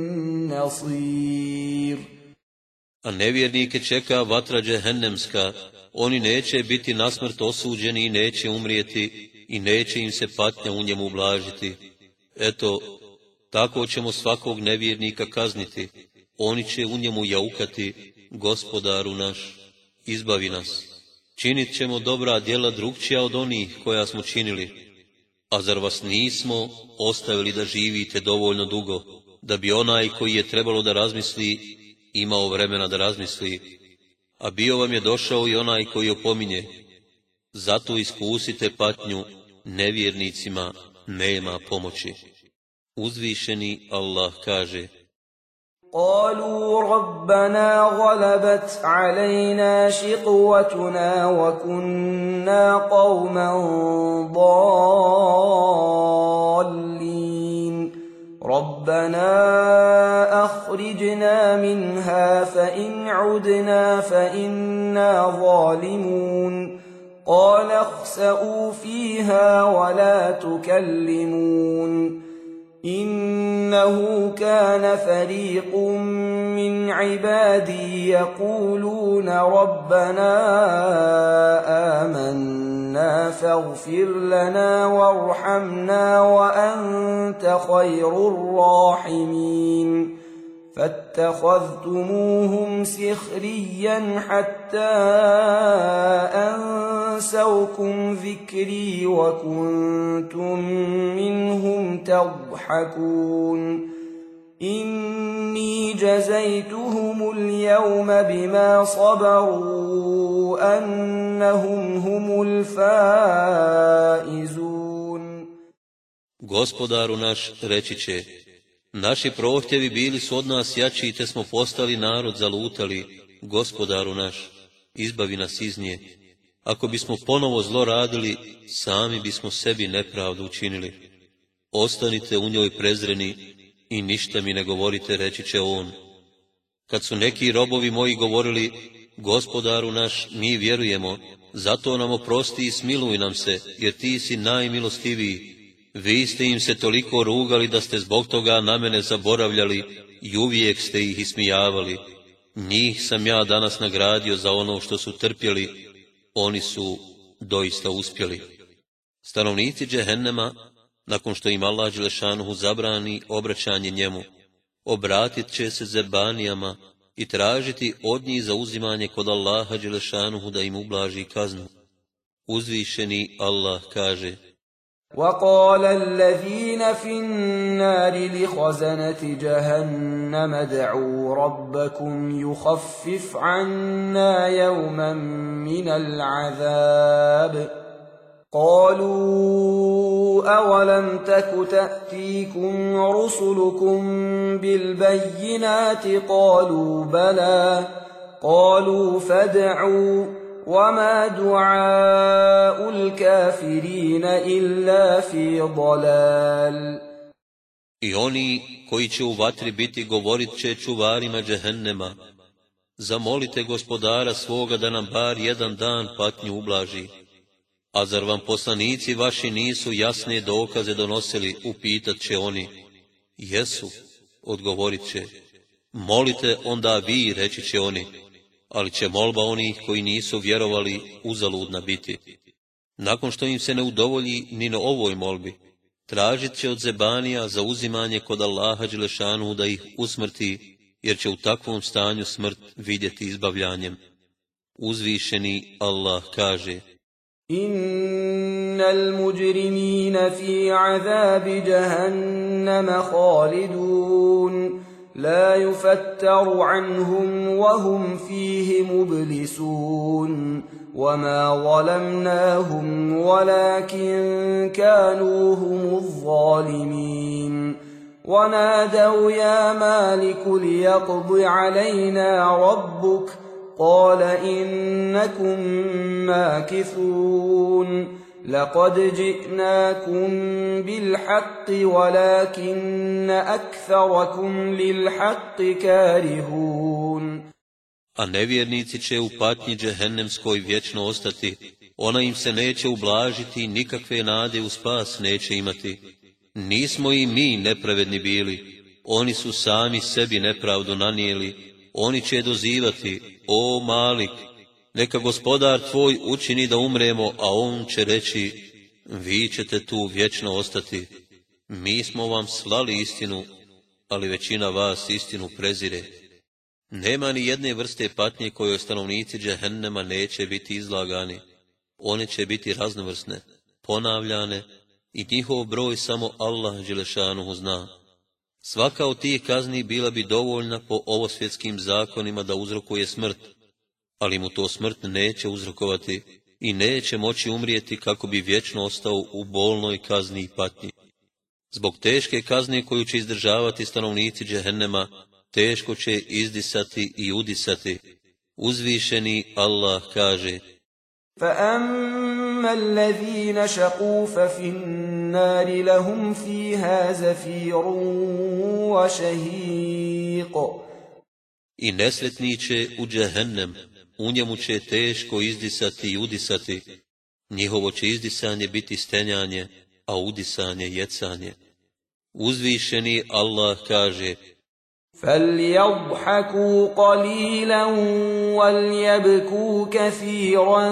B: نصير.
C: A nevjernike čeka vatra džehennemska, oni neće biti na smrt osuđeni i neće umrijeti i neće im se patnja u njemu ublažiti. Eto, tako ćemo svakog nevjernika kazniti, oni će u njemu jaukati: Gospodaru naš, izbavi nas. Činit ćemo dobra djela drukčija od onih koja smo činili. A zar vas nismo ostavili da živite dovoljno dugo, da bi onaj koji je trebalo da razmisli, imao vremena da razmisli, a bio vam je došao i onaj koji opominje. Zato iskusite patnju, nevjernicima nema pomoći. Uzvišeni Allah kaže:
B: قالوا ربنا غلبت علينا شقوتنا وكنا قوما ضالين ربنا أخرجنا منها فإن عدنا فإنا ظالمون قال اخسئوا فيها ولا تكلمون إنه كان فريق من عبادي يقولون ربنا آمنا فاغفر لنا وارحمنا وأنت خير الراحمين فاتخذتموهم سخريا حتى أنسوكم ذكري وكنتم منهم تضحكون إني جزيتهم اليوم بما صبروا أنهم هم الفائزون.
C: Gospodaru naš reći će: naši prohtjevi bili su od nas jači, te smo postali narod zalutali. Gospodaru naš, izbavi nas iz nje. Ako bismo ponovo zlo radili, sami bismo sebi nepravdu učinili. Ostanite u njoj prezreni i ništa mi ne govorite, reći će on. Kad su neki robovi moji govorili: Gospodaru naš, mi vjerujemo, zato nam oprosti i smiluj nam se, jer ti si najmilostiviji. Vi ste im se toliko rugali da ste zbog toga na mene zaboravljali i uvijek ste ih ismijavali. Njih sam ja danas nagradio za ono što su trpjeli, oni su doista uspjeli. Stanovnici džehennema, nakon što im Allah dželešanuhu zabrani obraćanje njemu, obratit će se zebanijama i tražiti od njih zauzimanje kod Allaha dželešanuhu da im ublaži kaznu. Uzvišeni Allah kaže:
B: وقال الذين في النار لخزنة جهنم ادعوا ربكم يخفف عنا يوما من العذاب قالوا أولم تك تأتيكم رسلكم بالبينات قالوا بلى قالوا فادعوا وما دعاء الكافرين إلا في ضلال.
C: I oni koji će u vatri biti govorit će čuvarima džehennema: zamolite gospodara svoga da nam bar jedan dan patnju ublaži. A zar vam poslanici vaši nisu jasne dokaze donosili, upitat će oni. Jesu, odgovorit će. Molite onda vi, reći će oni. Ali će molba onih koji nisu vjerovali uzaludna biti. Nakon što im se ne udovolji ni na ovoj molbi, tražit će od zebanija za uzimanje kod Allaha dželešanu da ih usmrti, jer će u takvom stanju smrt vidjeti izbavljanjem. Uzvišeni Allah kaže:
B: Innal mujrimina fi azabi jahannama khalidun لا يفتر عنهم وهم فيه مبلسون وما ظلمناهم ولكن كانوا هم الظالمين ونادوا يا مالك ليقض علينا ربك قال إنكم ماكثون لقد جئناكم بالحق ولكن أكثركم للحق كارهون.
C: A nevjernici će u patnji džehennemskoj vječno ostati, ona im se neće ublažiti, nikakve nade u spas neće imati. Nismo i mi nepravedni bili, oni su sami sebi nepravdu nanijeli, oni će dozivati: o Malik, neka gospodar tvoj učini da umremo, a on će reći: vi ćete tu vječno ostati. Mi smo vam slali istinu, ali većina vas istinu prezire. Nema ni jedne vrste patnje kojoj stanovnici džehennema neće biti izlagani. One će biti raznovrsne, ponavljane i njihov broj samo Allah dželešanuhu zna. Svaka od tih kazni bila bi dovoljna po ovosvjetskim zakonima da uzrokuje smrt, ali mu to smrt neće uzrokovati i neće moći umrijeti kako bi vječno ostao u bolnoj kazni i patnji. Zbog teške kazne koju će izdržavati stanovnici džehennema, teško će izdisati i udisati. Uzvišeni Allah kaže:
B: فَأَمَّا الَّذِينَ شَقُوا فَفِي النَّارِ لَهُمْ فِيهَا زَفِيرٌ وَشَهِيقٌ.
C: I nesretni će u džehennem, u njemu će teško izdisati i udisati. Njihovo će izdisanje biti stenjanje, a udisanje jecanje. Uzvišeni Allah kaže:
B: فَلْيَضْحَكُوا قَلِيلًا وَلْيَبْكُوا كَثِيرًا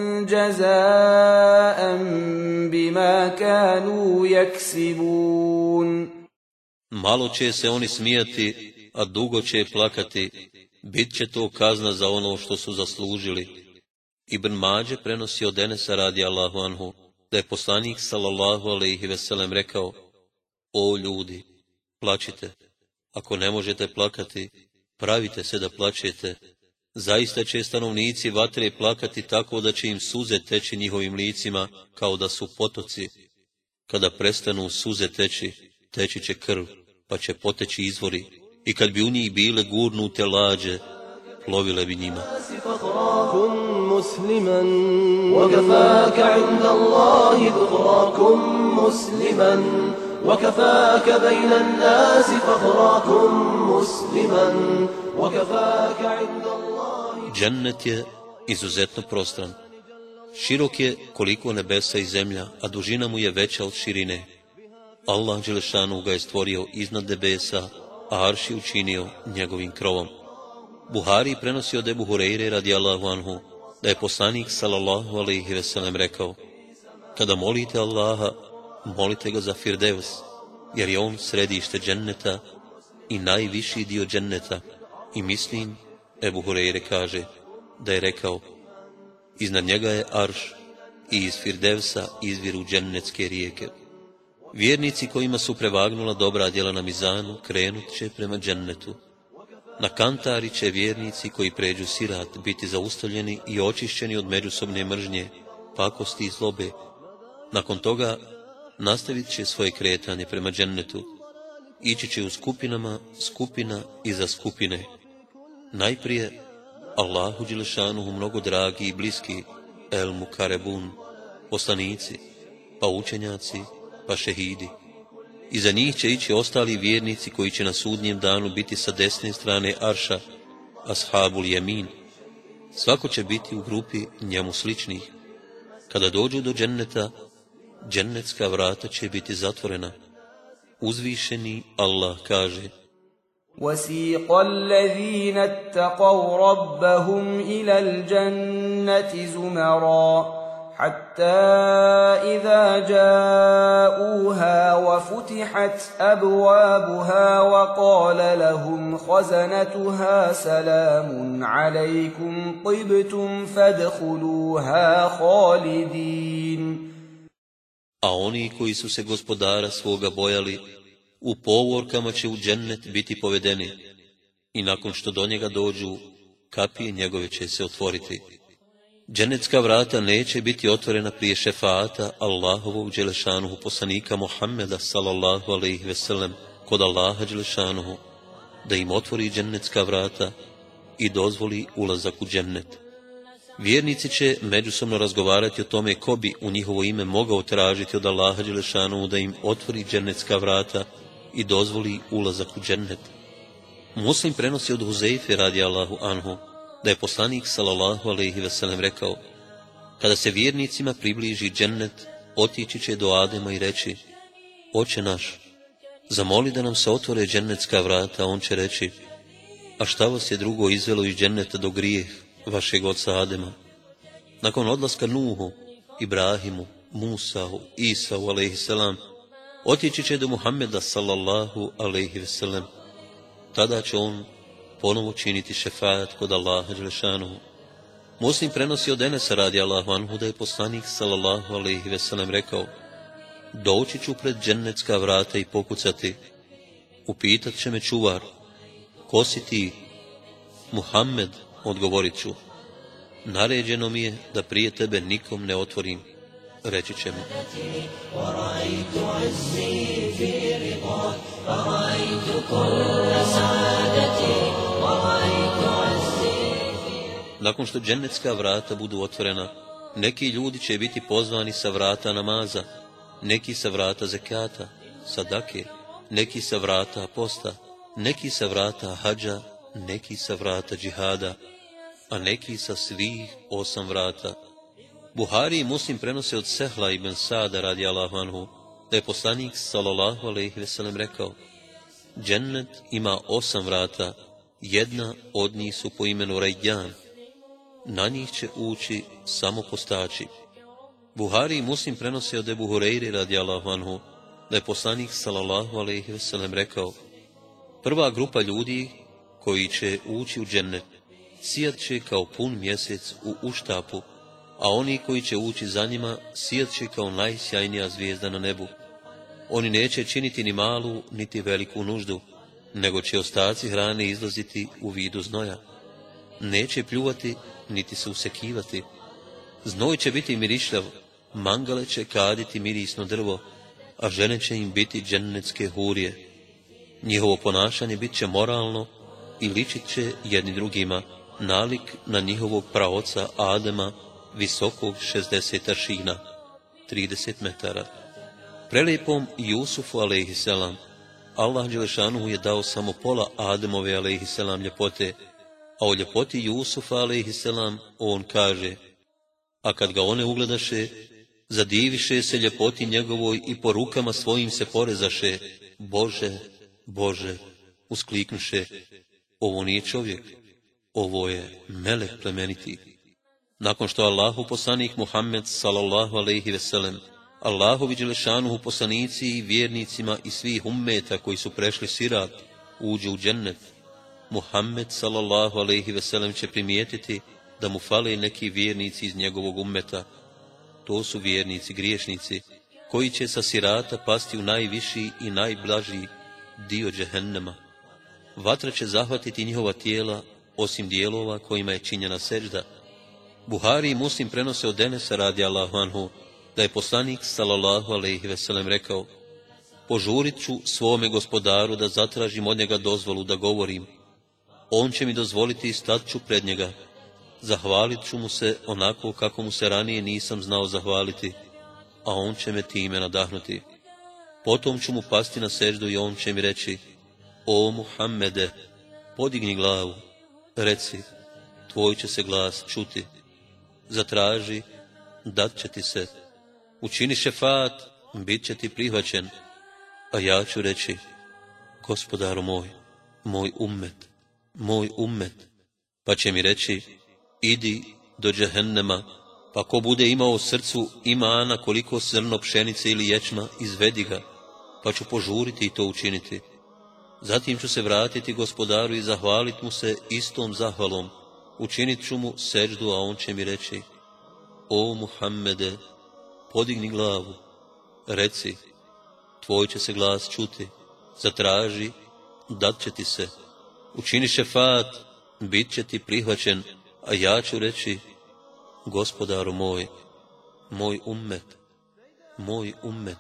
B: جَزَاءً بِمَا كَانُوا يَكْسِبُونَ.
C: Malo će se oni smijati, a dugo će plakati. Bit će to kazna za ono što su zaslužili. Ibn Mađe prenosi od Enesa radijallahu anhu da je poslanik sallallahu alejhi ve sellem rekao: O ljudi, plačite. Ako ne možete plakati, pravite se da plačete. Zaista će stanovnici vatre plakati tako da će im suze teći njihovim licima kao da su potoci. Kada prestanu suze teći, teći će krv, pa će poteći izvori. I kad bi u njih bile gurnute lađe, plovile bi njima.
I: وكفاك بين الناس فخراكم مسلما وكفاك عند الله.
C: Džennet je izuzetno prostran. Širok je koliko nebesa i zemlja, a dužina mu je veća od širine. Allah dželešanu ga je stvorio iznad nebesa, a arš je učinio njegovim krovom. Buhari prenosi od Ebu Hureyre radijallahu anhu da je poslanik sallallahu alejhi ve sellem rekao: kada molite Allaha, molite ga za Firdevs, jer je on središte dženneta i najviši dio dženneta. I mislim, Ebu Hureyre kaže, da je rekao: iznad njega je arš i iz Firdevsa izviru džennetske rijeke. Vjernici kojima su prevagnula dobra djela na mizanu krenut će prema džennetu. Na kantari će vjernici koji pređu sirat biti zaustavljeni i očišćeni od međusobne mržnje, pakosti i zlobe. Nakon toga nastavit će svoje kretanje prema džennetu. Ići će u skupinama, skupina iza skupine. Najprije Allahu dželešanuhu mnogo dragi i bliski, el mukarebun, poslanici, pa učenjaci, pa šehidi. Iza njih će ići ostali vjernici koji će na sudnjem danu biti sa desne strane arša, ashabul jemin. Svako će biti u grupi njemu sličnih. Kada dođu do dženneta, džennetska vrata će biti zatvorena. Uzvišeni Allah kaže:
B: وَسِيقَ الَّذِينَ اتَّقَوْا رَبَّهُمْ إِلَى الْجَنَّةِ زُمَرًا حَتَّى إِذَا جَاءُوهَا وَفُتِحَتْ أَبْوَابُهَا وَقَالَ لَهُمْ خَزَنَتُهَا سَلَامٌ عَلَيْكُمْ طِبْتُمْ فَادْخُلُوهَا خَالِدِينَ.
C: A oni koji su se gospodara svoga bojali, u povorkama će u džennet biti povedeni, i nakon što do njega dođu, kapije njegove će se otvoriti. Džennetska vrata neće biti otvorena prije šefaata Allahovog dželešanuhu poslanika Muhammeda sallallahu alejhi ve sellem kod Allaha dželešanuhu, da im otvori džennetska vrata i dozvoli ulazak u džennet. Vjernici će međusobno razgovarati o tome ko bi u njihovo ime mogao tražiti od Allaha dželešanuhu da im otvori džennetska vrata i dozvoli ulazak u džennet. Muslim prenosi od Huzeife radijallahu anhu da je poslanik sallallahu alejhi ve sellem rekao: kada se vjernicima približi džennet, otići će do Adema i reći: Oče naš, zamoli da nam se otvore džennetska vrata. On će reći: a šta vas je drugo izvelo iz dženneta do grijeh vašeg oca Adema? Nakon odlaska Nuhu, Ibrahimu, Musau, Isau alejhi selam, otići će do Muhammeda sallallahu alejhi ve sellem. Tada će on ponovo činiti šefat kod Allaha dželešanuhu. Muslim prenosi od Enesa radijallahu anhu da je poslanik sallallahu alejhi ve sellem rekao: doći ću pred džennetska vrata i pokucati. Upitat će me čuvar: ko si ti? Muhammed, odgovorit ću: naređeno mi je da prije tebe nikom ne otvorim. Reći će mu: nakon što džennetska vrata budu otvorena, neki ljudi će biti pozvani sa vrata namaza, neki sa vrata zekata, sadake, neki sa vrata posta, neki sa vrata hadža, neki sa vrata džihada, a neki sa svih osam vrata. Buhari i Muslim prenose od Sehla ibn Sada radijallahu anhu da je poslanik sallallahu alejhi ve sellem rekao: džennet ima osam vrata, jedna od njih su po imenu Rajjan, na njih će ući samo postači. Buhari i Muslim prenose od Ebu Hureyre radijallahu anhu da je poslanik sallallahu alejhi ve sellem rekao: prva grupa ljudi koji će ući u džennet sijat će kao pun mjesec u uštapu, a oni koji će ući za njima sijat će kao najsjajnija zvijezda na nebu. Oni neće činiti ni malu niti veliku nuždu, nego će ostaci hrane izlaziti u vidu znoja. Neće pljuvati niti se usekivati. Znoj će biti mirišljav, mangale će kaditi mirisno drvo, a žene će im biti džennetske hurije. Njihovo ponašanje bit će moralno i ličit će jedni drugima, nalik na njihovog praoca Adema, visokog šezdeset aršina, trideset metara. Prelijepom Jusufu alejhiselam Allah dželešanuhu je dao samo pola Ademove alejhiselam ljepote, a o ljepoti Jusufa alejhiselam on kaže: a kad ga one ugledaše, zadiviše se ljepoti njegovoj i po rukama svojim se porezaše: Bože, Bože, uskliknuše: ovo nije čovjek, ovo je melek plemeniti. Nakon što Allahu poslanik Muhammed sallallahu alejhi ve sellem, Allahovi dželešanuhu poslanici i vjernicima i svih ummeta koji su prešli sirat uđu u džennet, Muhammed sallallahu alejhi ve sellem će primijetiti da mu fale neki vjernici iz njegovog ummeta. To su vjernici griješnici koji će sa sirata pasti u najviši i najblaži dio džehennema. Vatra će zahvatiti njihova tijela osim dijelova kojima je činjena seđda. Buhari i Muslim prenose od Enesa radijallahu anhu da je poslanik sallallahu alejhi ve sellem rekao: požurit ću svome gospodaru da zatražim od njega dozvolu da govorim. On će mi dozvoliti i stat ću pred njega. Zahvalit ću mu se onako kako mu se ranije nisam znao zahvaliti, a on će me time nadahnuti. Potom ću mu pasti na seždu i on će mi reći: o Muhammede, podigni glavu, reci, tvoj će se glas čuti. Zatraži, dat će ti se. Učini šefat, bit će ti prihvaćen. A ja ću reći: gospodaru moj, moj ummet, moj ummet. Pa će mi reći: idi do džehennema, pa ko bude imao u srcu imana koliko zrno pšenice ili ječma, izvedi ga, pa ću požuriti i to učiniti. Zatim ću se vratiti gospodaru i zahvalit mu se istom zahvalom. Učinit ću mu seđdu, a on će mi reći: o Muhammede, podigni glavu, reci, tvoj će se glas čuti. Zatraži, dat će ti se. Učini šefat, bit će ti prihvaćen, a ja ću reći: gospodaru moj, moj ummet, moj ummet.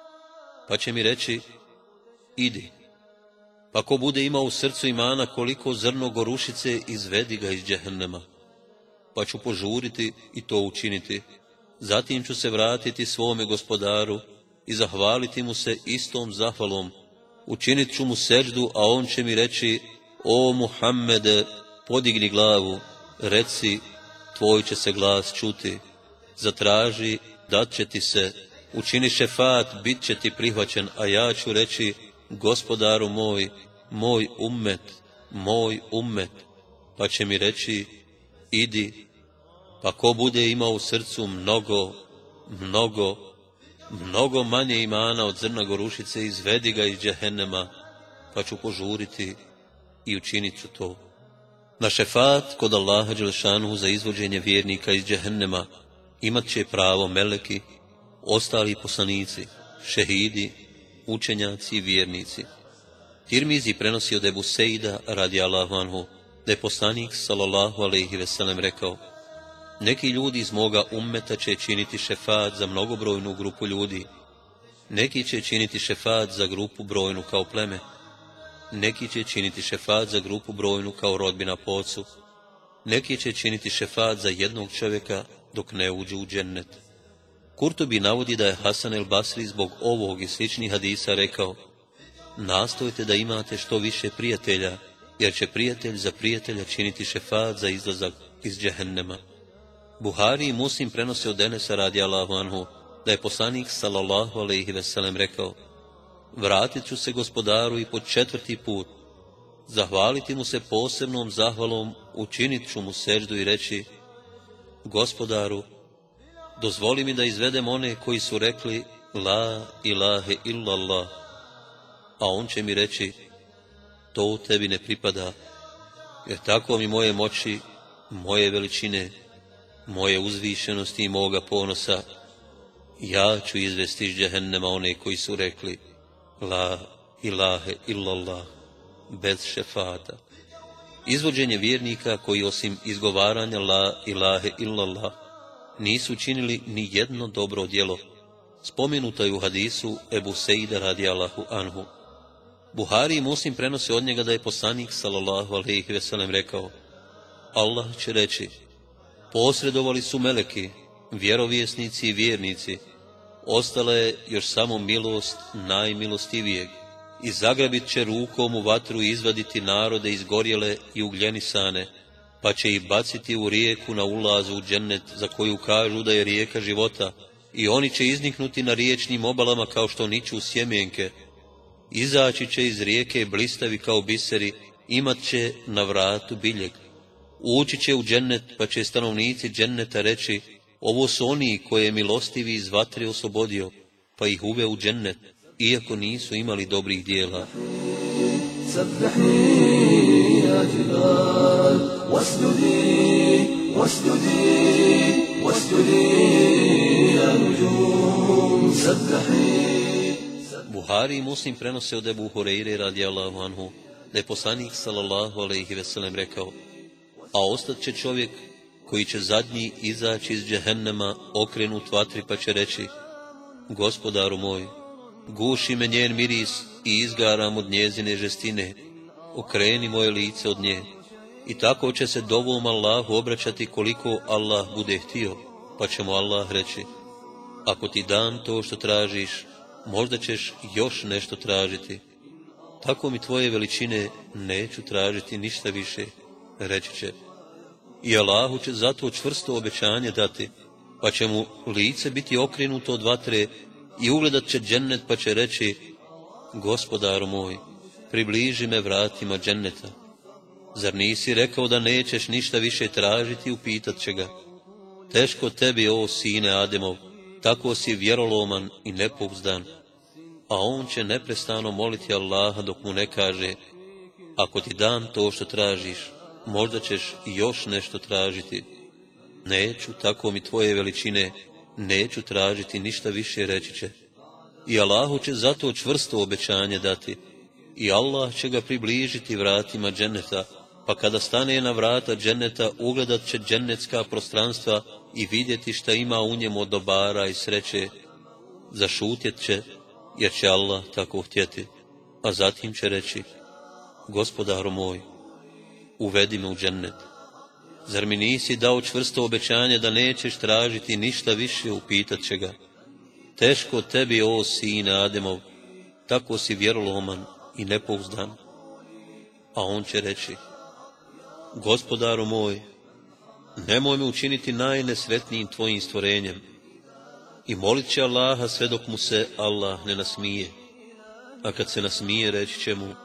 C: Pa će mi reći: idi. Pa ko bude imao u srcu imana koliko zrno gorušice, izvedi ga iz džehennema. Pa ću požuriti i to učiniti. Zatim ću se vratiti svome gospodaru i zahvaliti mu se istom zahvalom. Učinit ću mu seđdu, a on će mi reći: o Muhammede, podigni glavu, reci, tvoj će se glas čuti. Zatraži, dat će ti se. Učini šefat, bit će ti prihvaćen, a ja ću reći: gospodaru moj, moj ummet, moj ummet. Pa će mi reći: idi. Pa ko bude imao u srcu mnogo, mnogo, mnogo manje imana od zrna gorušice, izvedi ga iz džehennema, pa ću požuriti i učinit ću to. Na šefat kod Allaha dželešanu za izvođenje vjernika iz džehennema imat će pravo meleki, ostali poslanici, šehidi, učenjaci i vjernici. Tirmizi prenosi od Ebu Sejda radijallahu anhu da je poslanik sallallahu alejhi ve sellem rekao: neki ljudi iz moga ummeta će činiti šefat za mnogobrojnu grupu ljudi, neki će činiti šefat za grupu brojnu kao pleme, neki će činiti šefat za grupu brojnu kao rodbina po ocu, neki će činiti šefat za jednog čovjeka dok ne uđu u džennet. Kurtubi navodi da je Hasan el Basri zbog ovog i sličnih hadisa rekao: nastojte da imate što više prijatelja, jer će prijatelj za prijatelja činiti šefat za izlazak iz džehennema. Buhari i Muslim prenose od Enesa radijallahu anhu da je poslanik sallallahu alejhi ve sellem rekao: vratit ću se gospodaru i po četvrti put, zahvaliti mu se posebnom zahvalom, učinit ću mu seždu i reći: gospodaru, dozvoli mi da izvedem one koji su rekli la ilahe illallah, a on će mi reći: to tebi ne pripada, jer tako mi moje moći, moje veličine, moje uzvišenosti i moga ponosa, ja ću izvesti iz džehennema one koji su rekli la ilahe illallah, bez šefata. Izvođenje vjernika koji osim izgovaranja la ilahe illallah nisu činili ni jedno dobro djelo, spomenuto je u hadisu Ebu Sejda radijallahu anhu. Buhari i Muslim prenose od njega da je poslanik sallallahu alejhi ve sellem rekao: Allah će reći: posredovali su meleki, vjerovjesnici i vjernici, ostala je još samo milost najmilostivijeg, i zagrabit će rukom u vatru i izvaditi narode izgorjele i ugljenisane, pa će ih baciti u rijeku na ulazu u džennet, za koju kažu da je rijeka života, i oni će izniknuti na riječnim obalama kao što niču sjemenke. Izaći će iz rijeke blistavi kao biseri, imat će na vratu biljeg. Ući će u džennet, pa će stanovnici dženneta reći: ovo su oni koje je milostivi iz vatre oslobodio, pa ih uveo u džennet, iako nisu imali dobrih dijela. Buhari i Muslim prenose od Ebu Hureyre radijallahu anhu da je poslanik sallallahu alejhi ve sellem rekao: a ostat će čovjek koji će zadnji izaći iz džehennema okrenut vatri, pa će reći: gospodaru moj, guši me njen miris i izgaram od njezine žestine, okreni moje lice od nje. I tako će se dovom Allahu obraćati koliko Allah bude htio, pa će mu Allah reći: ako ti dam to što tražiš, možda ćeš još nešto tražiti. Tako mi tvoje veličine neću tražiti ništa više, reći će. I Allahu će zato čvrsto obećanje dati, pa će mu lice biti okrenuto od vatre i ugledat će džennet, pa će reći: gospodaru moj, približi me vratima dženneta. Zar nisi rekao da nećeš ništa više tražiti? Upitat će ga: teško tebi, o sine Ademov, tako si vjeroloman i nepouzdan. A on će neprestano moliti Allaha dok mu ne kaže: ako ti dam to što tražiš, možda ćeš još nešto tražiti. Neću, tako mi tvoje veličine, neću tražiti ništa više, reći će. I Allahu će zato čvrsto obećanje dati, i Allah će ga približiti vratima dženneta, pa kada stane na vrata dženneta, ugledat će džennetska prostranstva i vidjeti šta ima u njemu od dobara i sreće. Zašutjet će, jer će Allah tako htjeti, a zatim će reći: gospodaru moj, uvedi me u džennet. Zar mi nisi dao čvrsto obećanje da nećeš tražiti ništa više? Upitat će ga: teško tebi, o sine Ademov, tako si vjeroloman i nepouzdan. A on će reći: gospodaru moj, nemoj me učiniti najnesretnijim tvojim stvorenjem. I molit će Allaha sve dok mu se Allah ne nasmije. A kad se nasmije, reći će mu: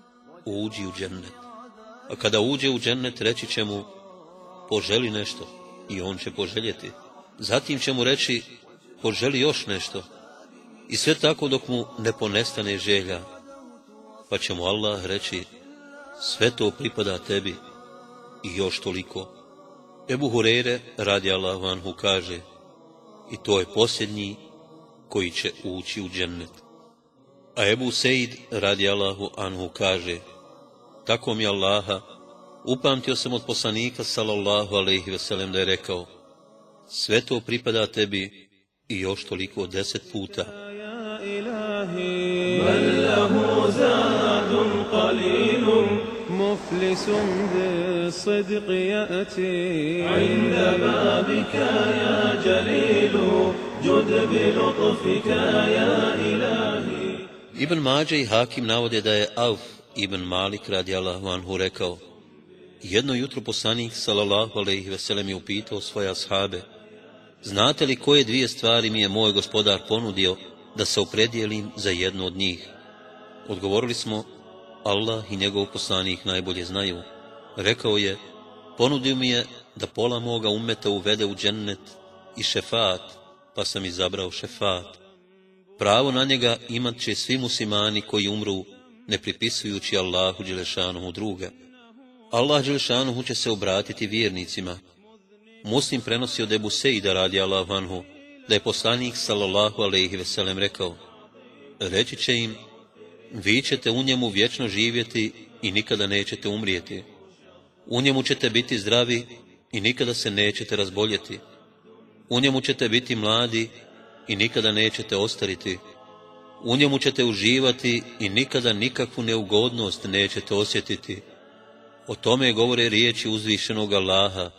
C: uđi u džennet. A kada uđe u džennet, reći će mu: poželi nešto, i on će poželjeti. Zatim će mu reći: poželi još nešto. I sve tako dok mu ne ponestane želja. Pa će mu Allah reći: sve to pripada tebi i još toliko. Ebu Hureyre radijallahu anhu kaže, i to je posljednji koji će ući u džennet. A Ebu Seid radijallahu anhu kaže, tako mi Allaha, upamtio sam od poslanika sallallahu alejhi ve sellem da je rekao, sve to pripada tebi i još toliko deset puta.
G: من له زاد قليل مفلس بالصدق يأتي عند بابك يا جليل جد بلطفك يا إلهي.
C: Ibn Mađe i Hakim navode da je Auf ibn Malik radijallahu anhu rekao, jedno jutro poslanik sallallahu alejhi ve sellem je upitao svoje ashabe, znate li koje dvije stvari mi je moj gospodar ponudio da se opredijelim za jednu od njih? Odgovorili smo, Allah i njegov poslanik najbolje znaju. Rekao je, ponudio mi je da pola moga ummeta uvede u džennet i šefat, pa sam izabrao šefat. Pravo na njega imat će svi muslimani koji umru, ne pripisujući Allahu dželešanuhu druga. Allah dželešanuhu će se obratiti vjernicima. Muslim prenosi od Ebu Seida radijallahu anhu da je poslanik sallallahu alejhi ve sellem rekao, reći će im, vi ćete u njemu vječno živjeti i nikada nećete umrijeti. U njemu ćete biti zdravi i nikada se nećete razboljeti. U njemu ćete biti mladi i nikada nećete ostariti. U njemu ćete uživati i nikada nikakvu neugodnost nećete osjetiti. O tome govore riječi uzvišenog Allaha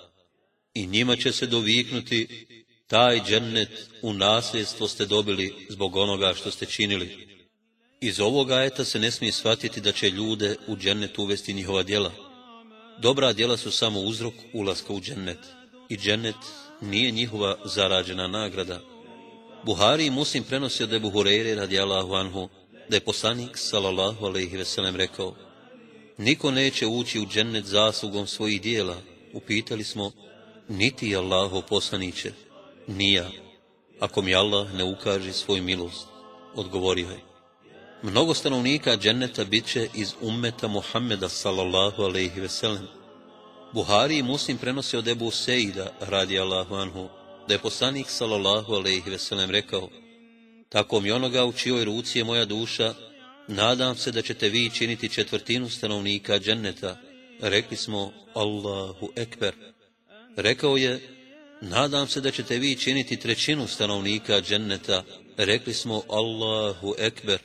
C: i njima će se doviknuti, taj džennet u nasljedstvo ste dobili zbog onoga što ste činili. Iz ovoga ajeta se ne smije shvatiti da će ljude u džennet uvesti njihova djela. Dobra djela su samo uzrok ulaska u džennet i džennet nije njihova zarađena nagrada. Buhari i Muslim prenosi od Ebu Hureyre radijallahu anhu da je poslanik sallallahu alejhi ve sellem rekao, niko neće ući u džennet zaslugom svojih djela. Upitali smo, niti Allahov poslaniće, ni ja, ako mi Allah ne ukaže svoju milost. Odgovorio je, mnogo stanovnika dženneta bit će iz ummeta Muhammeda sallallahu alejhi ve sellem. Buhari i Muslim prenosi od Ebu Seida radijallahu anhu da je poslanik sallallahu alejhi ve sellem rekao, tako mi onoga u čijoj ruci je moja duša, nadam se da ćete vi činiti četvrtinu stanovnika dženneta. Rekli smo, Allahu ekber. Rekao je, nadam se da ćete vi činiti trećinu stanovnika dženneta. Rekli smo, Allahu ekber.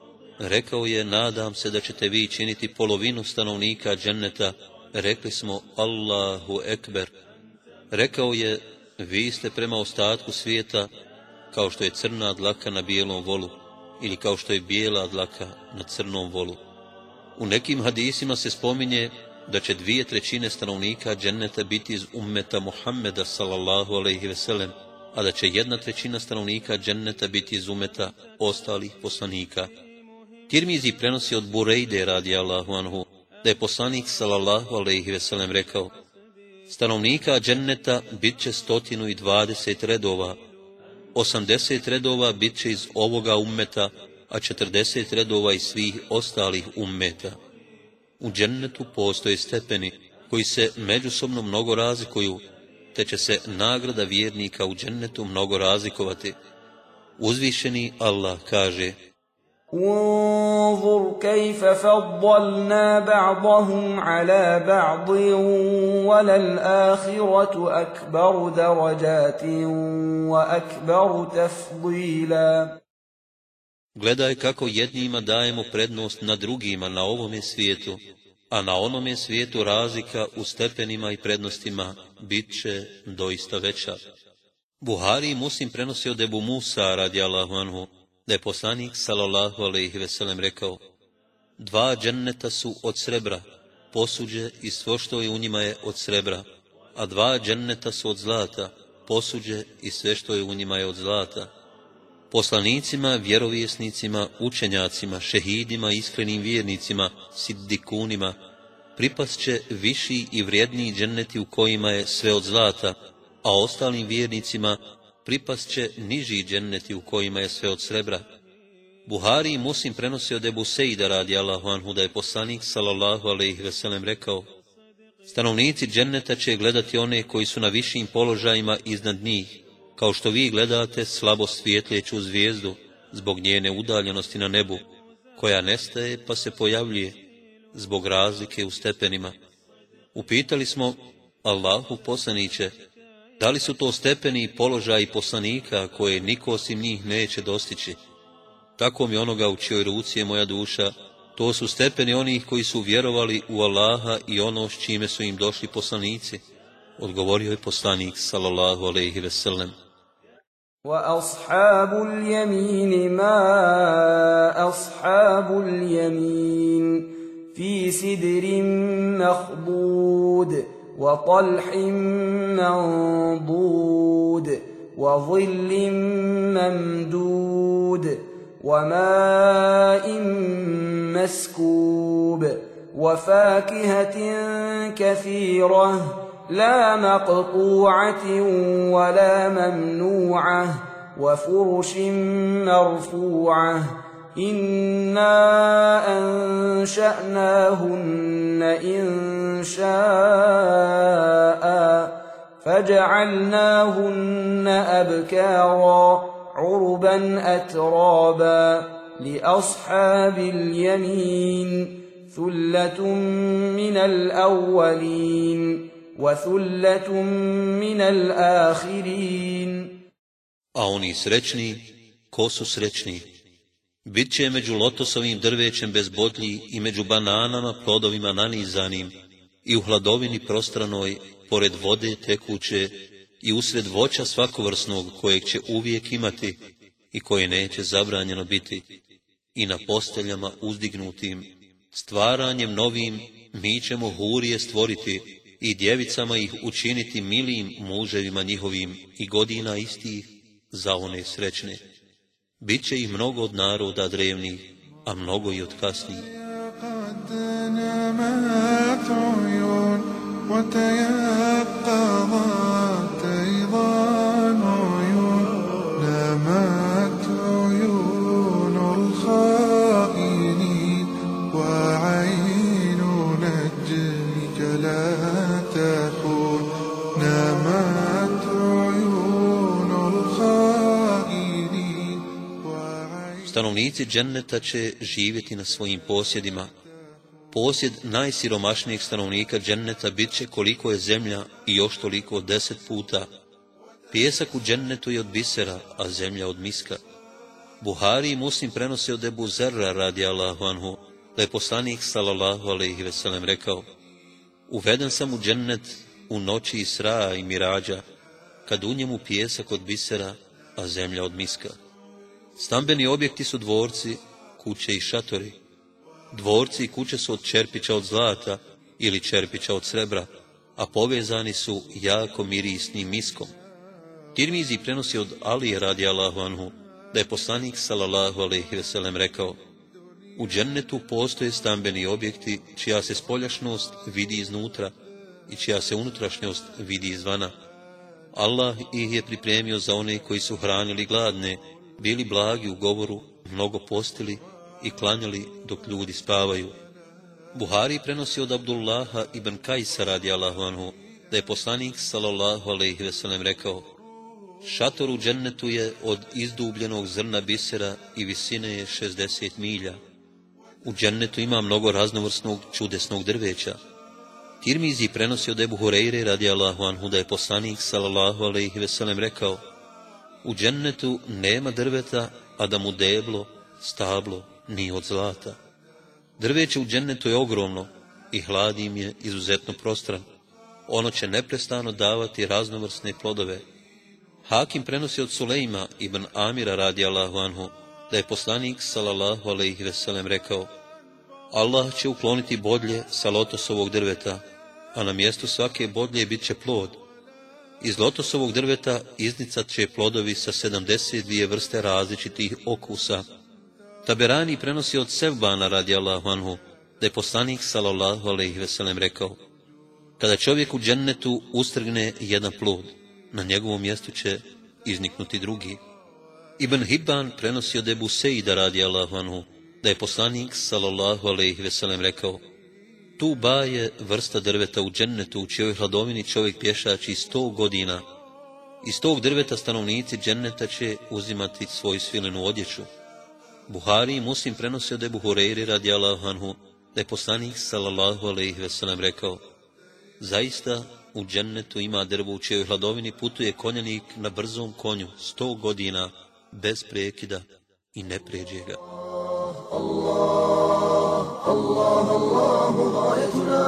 C: Rekao je, nadam se da ćete vi činiti polovinu stanovnika dženneta. Rekli smo, Allahu ekber. Rekao je, vi ste prema ostatku svijeta kao što je crna dlaka na bijelom volu ili kao što je bijela dlaka na crnom volu. U nekim hadisima se spominje da će dvije trećine stanovnika dženneta biti iz ummeta Muhammeda sallallahu alejhi ve sellem, a da će jedna trećina stanovnika dženneta biti iz ummeta ostalih poslanika. Tirmizi prenosi od Burejde radijallahu anhu da je poslanik sallallahu alejhi ve sellem rekao, stanovnika dženneta bit će stotinu i dvadeset redova, osamdeset redova bit će iz ovoga ummeta, a četrdeset redova iz svih ostalih ummeta. U džennetu postoje stepeni koji se međusobno mnogo razlikuju, te će se nagrada vjernika u džennetu mnogo razlikovati. Uzvišeni Allah kaže,
B: انظر كيف فضلنا بعضهم على بعض وللآخرة أكبر درجات وأكبر تفضيلا.
C: Gledaj kako jednima dajemo prednost na drugima na ovome svijetu, a na onome svijetu razlika u stepenima i prednostima bit će doista veća. Buhari i Muslim prenosi od Ebu Musa radijallahu anhu da je poslanik sallallahu alejhi ve sellem rekao, dva dženneta su od srebra, posuđe i svo što je u njima je od srebra, a dva dženneta su od zlata, posuđe i sve što je u njima je od zlata. Poslanicima, vjerovjesnicima, učenjacima, šehidima, iskrenim vjernicima, siddikunima, pripast će viši i vrijedniji dženneti u kojima je sve od zlata, a ostalim vjernicima pripast će niži dženneti u kojima je sve od srebra. Buhari i Muslim prenosi od Ebu Sejda radijallahu anhu da je poslanik sallallahu alejhi ve sellem rekao: stanovnici dženneta će gledati one koji su na višim položajima iznad njih, kao što vi gledate slabo svijetljeću zvijezdu zbog njene udaljenosti na nebu, koja nestaje pa se pojavljuje zbog razlike u stepenima. Upitali smo: Allahu poslaniće, da li su to stepeni i položaji poslanika koje niko osim njih neće dostići? Tako mi onoga u čijoj ruci je moja duša, to su stepeni onih koji su vjerovali u Allaha i ono s čime su im došli poslanici. Odgovorio je poslanik sallallahu alejhi ve sellem:
B: وَأَصْحَابُ الْيَمِينِ مَا أَصْحَابُ الْيَمِينِ فِي سِدْرٍ مَّخْضُودٍ وَطَلْحٍ مَّنضُودٍ وَظِلٍّ مَّمْدُودٍ وَمَاءٍ مَّسْكُوبٍ وَفَاكِهَةٍ كَثِيرَةٍ لا مقطوعة ولا ممنوعة وفرش مرفوعة إنا أنشأناهن إنشاء فجعلناهن أبكارا عربا أترابا لأصحاب اليمين ثلة من الأولين وَثُلَّةٌ مِّنَ الْآخِرِينَ.
C: A oni srećni, ko su srećni? Bit će među lotosovim drvećem bez bodlji i među bananama plodovima nanizanim i u hladovini prostranoj, pored vode tekuće i usred voća svakovrsnog kojeg će uvijek imati i koje neće zabranjeno biti, i na posteljama uzdignutim, stvaranjem novim mi ćemo hurije stvoriti i djevicama ih učiniti milijim muževima njihovim i godina istih za one srećne. Biće ih mnogo od naroda drevnih, a mnogo i od kasnijih. Stanovnici dženneta će živjeti na svojim posjedima. Posjed najsiromašnijeg stanovnika dženneta bit će koliko je zemlja i još toliko deset puta. Pijesak u džennetu je od bisera, a zemlja od miska. Buhari i Muslim prenose od Ebu Zerra radijallahu anhu da je poslanik sallallahu alejhi ve sellem rekao: uveden sam u džennet u noći Israa i Mirađa, kad u njemu pijesak od bisera, a zemlja od miska. Stambeni objekti su dvorci, kuće i šatori. Dvorci i kuće su od čerpića od zlata ili čerpića od srebra, a povezani su jako mirisnim miskom. Tirmizi prenosi od Alije radijallahu anhu da je poslanik sallallahu alejhi ve sellem rekao: u džennetu postoje stambeni objekti čija se spoljašnost vidi iznutra i čija se unutrašnjost vidi izvana. Allah ih je pripremio za one koji su hranili gladne, bili blagi u govoru, mnogo postili i klanjali dok ljudi spavaju. Buhari prenosi od Abdullaha ibn Kajsa radijallahu anhu da je poslanik sallallahu alejhi ve sellem rekao: šator u džennetu je od izdubljenog zrna bisera i visine je šezdeset milja. U džennetu ima mnogo raznovrsnog čudesnog drveća. Tirmizi prenosi od Ebu Hureyre radijallahu anhu da je poslanik sallallahu alejhi ve sellem rekao: u džennetu nema drveta, a da mu deblo, stablo, ni od zlata. Drveće u džennetu je ogromno i hlad im je izuzetno prostran. Ono će neprestano davati raznovrsne plodove. Hakim prenosi od Sulejma ibn Amira radijallahu anhu da je poslanik sallallahu alejhi ve sellem rekao: Allah će ukloniti bodlje sa lotosovog drveta, a na mjestu svake bodlje bit će plod. Iz lotosovog drveta iznicat će plodovi sa sedamdeset dvije vrste različitih okusa. Taberani prenosi od Sevbana radijallahu anhu da je poslanik sallallahu alejhi ve sellem rekao: kada čovjek u džennetu ustrgne jedan plod, na njegovom mjestu će izniknuti drugi. Ibn Hibban prenosi od Ebu Sejda radijallahu anhu da je poslanik sallallahu alejhi ve sellem rekao: Tuba je vrsta drveta u džennetu u čijoj hladovini čovjek pješači sto godina. Iz tog drveta stanovnici dženneta će uzimati svoju svilenu odjeću. Buhari i Muslim prenosi od Ebu Hureyri radijallahu anhu da je poslanik sallallahu alejhi ve sellem rekao: Zaista u džennetu ima drvo u čijoj hladovini putuje konjanik na brzom konju sto godina bez prekida i ne pređe ga.
I: Allah, Allah, Allahu ghajetuna.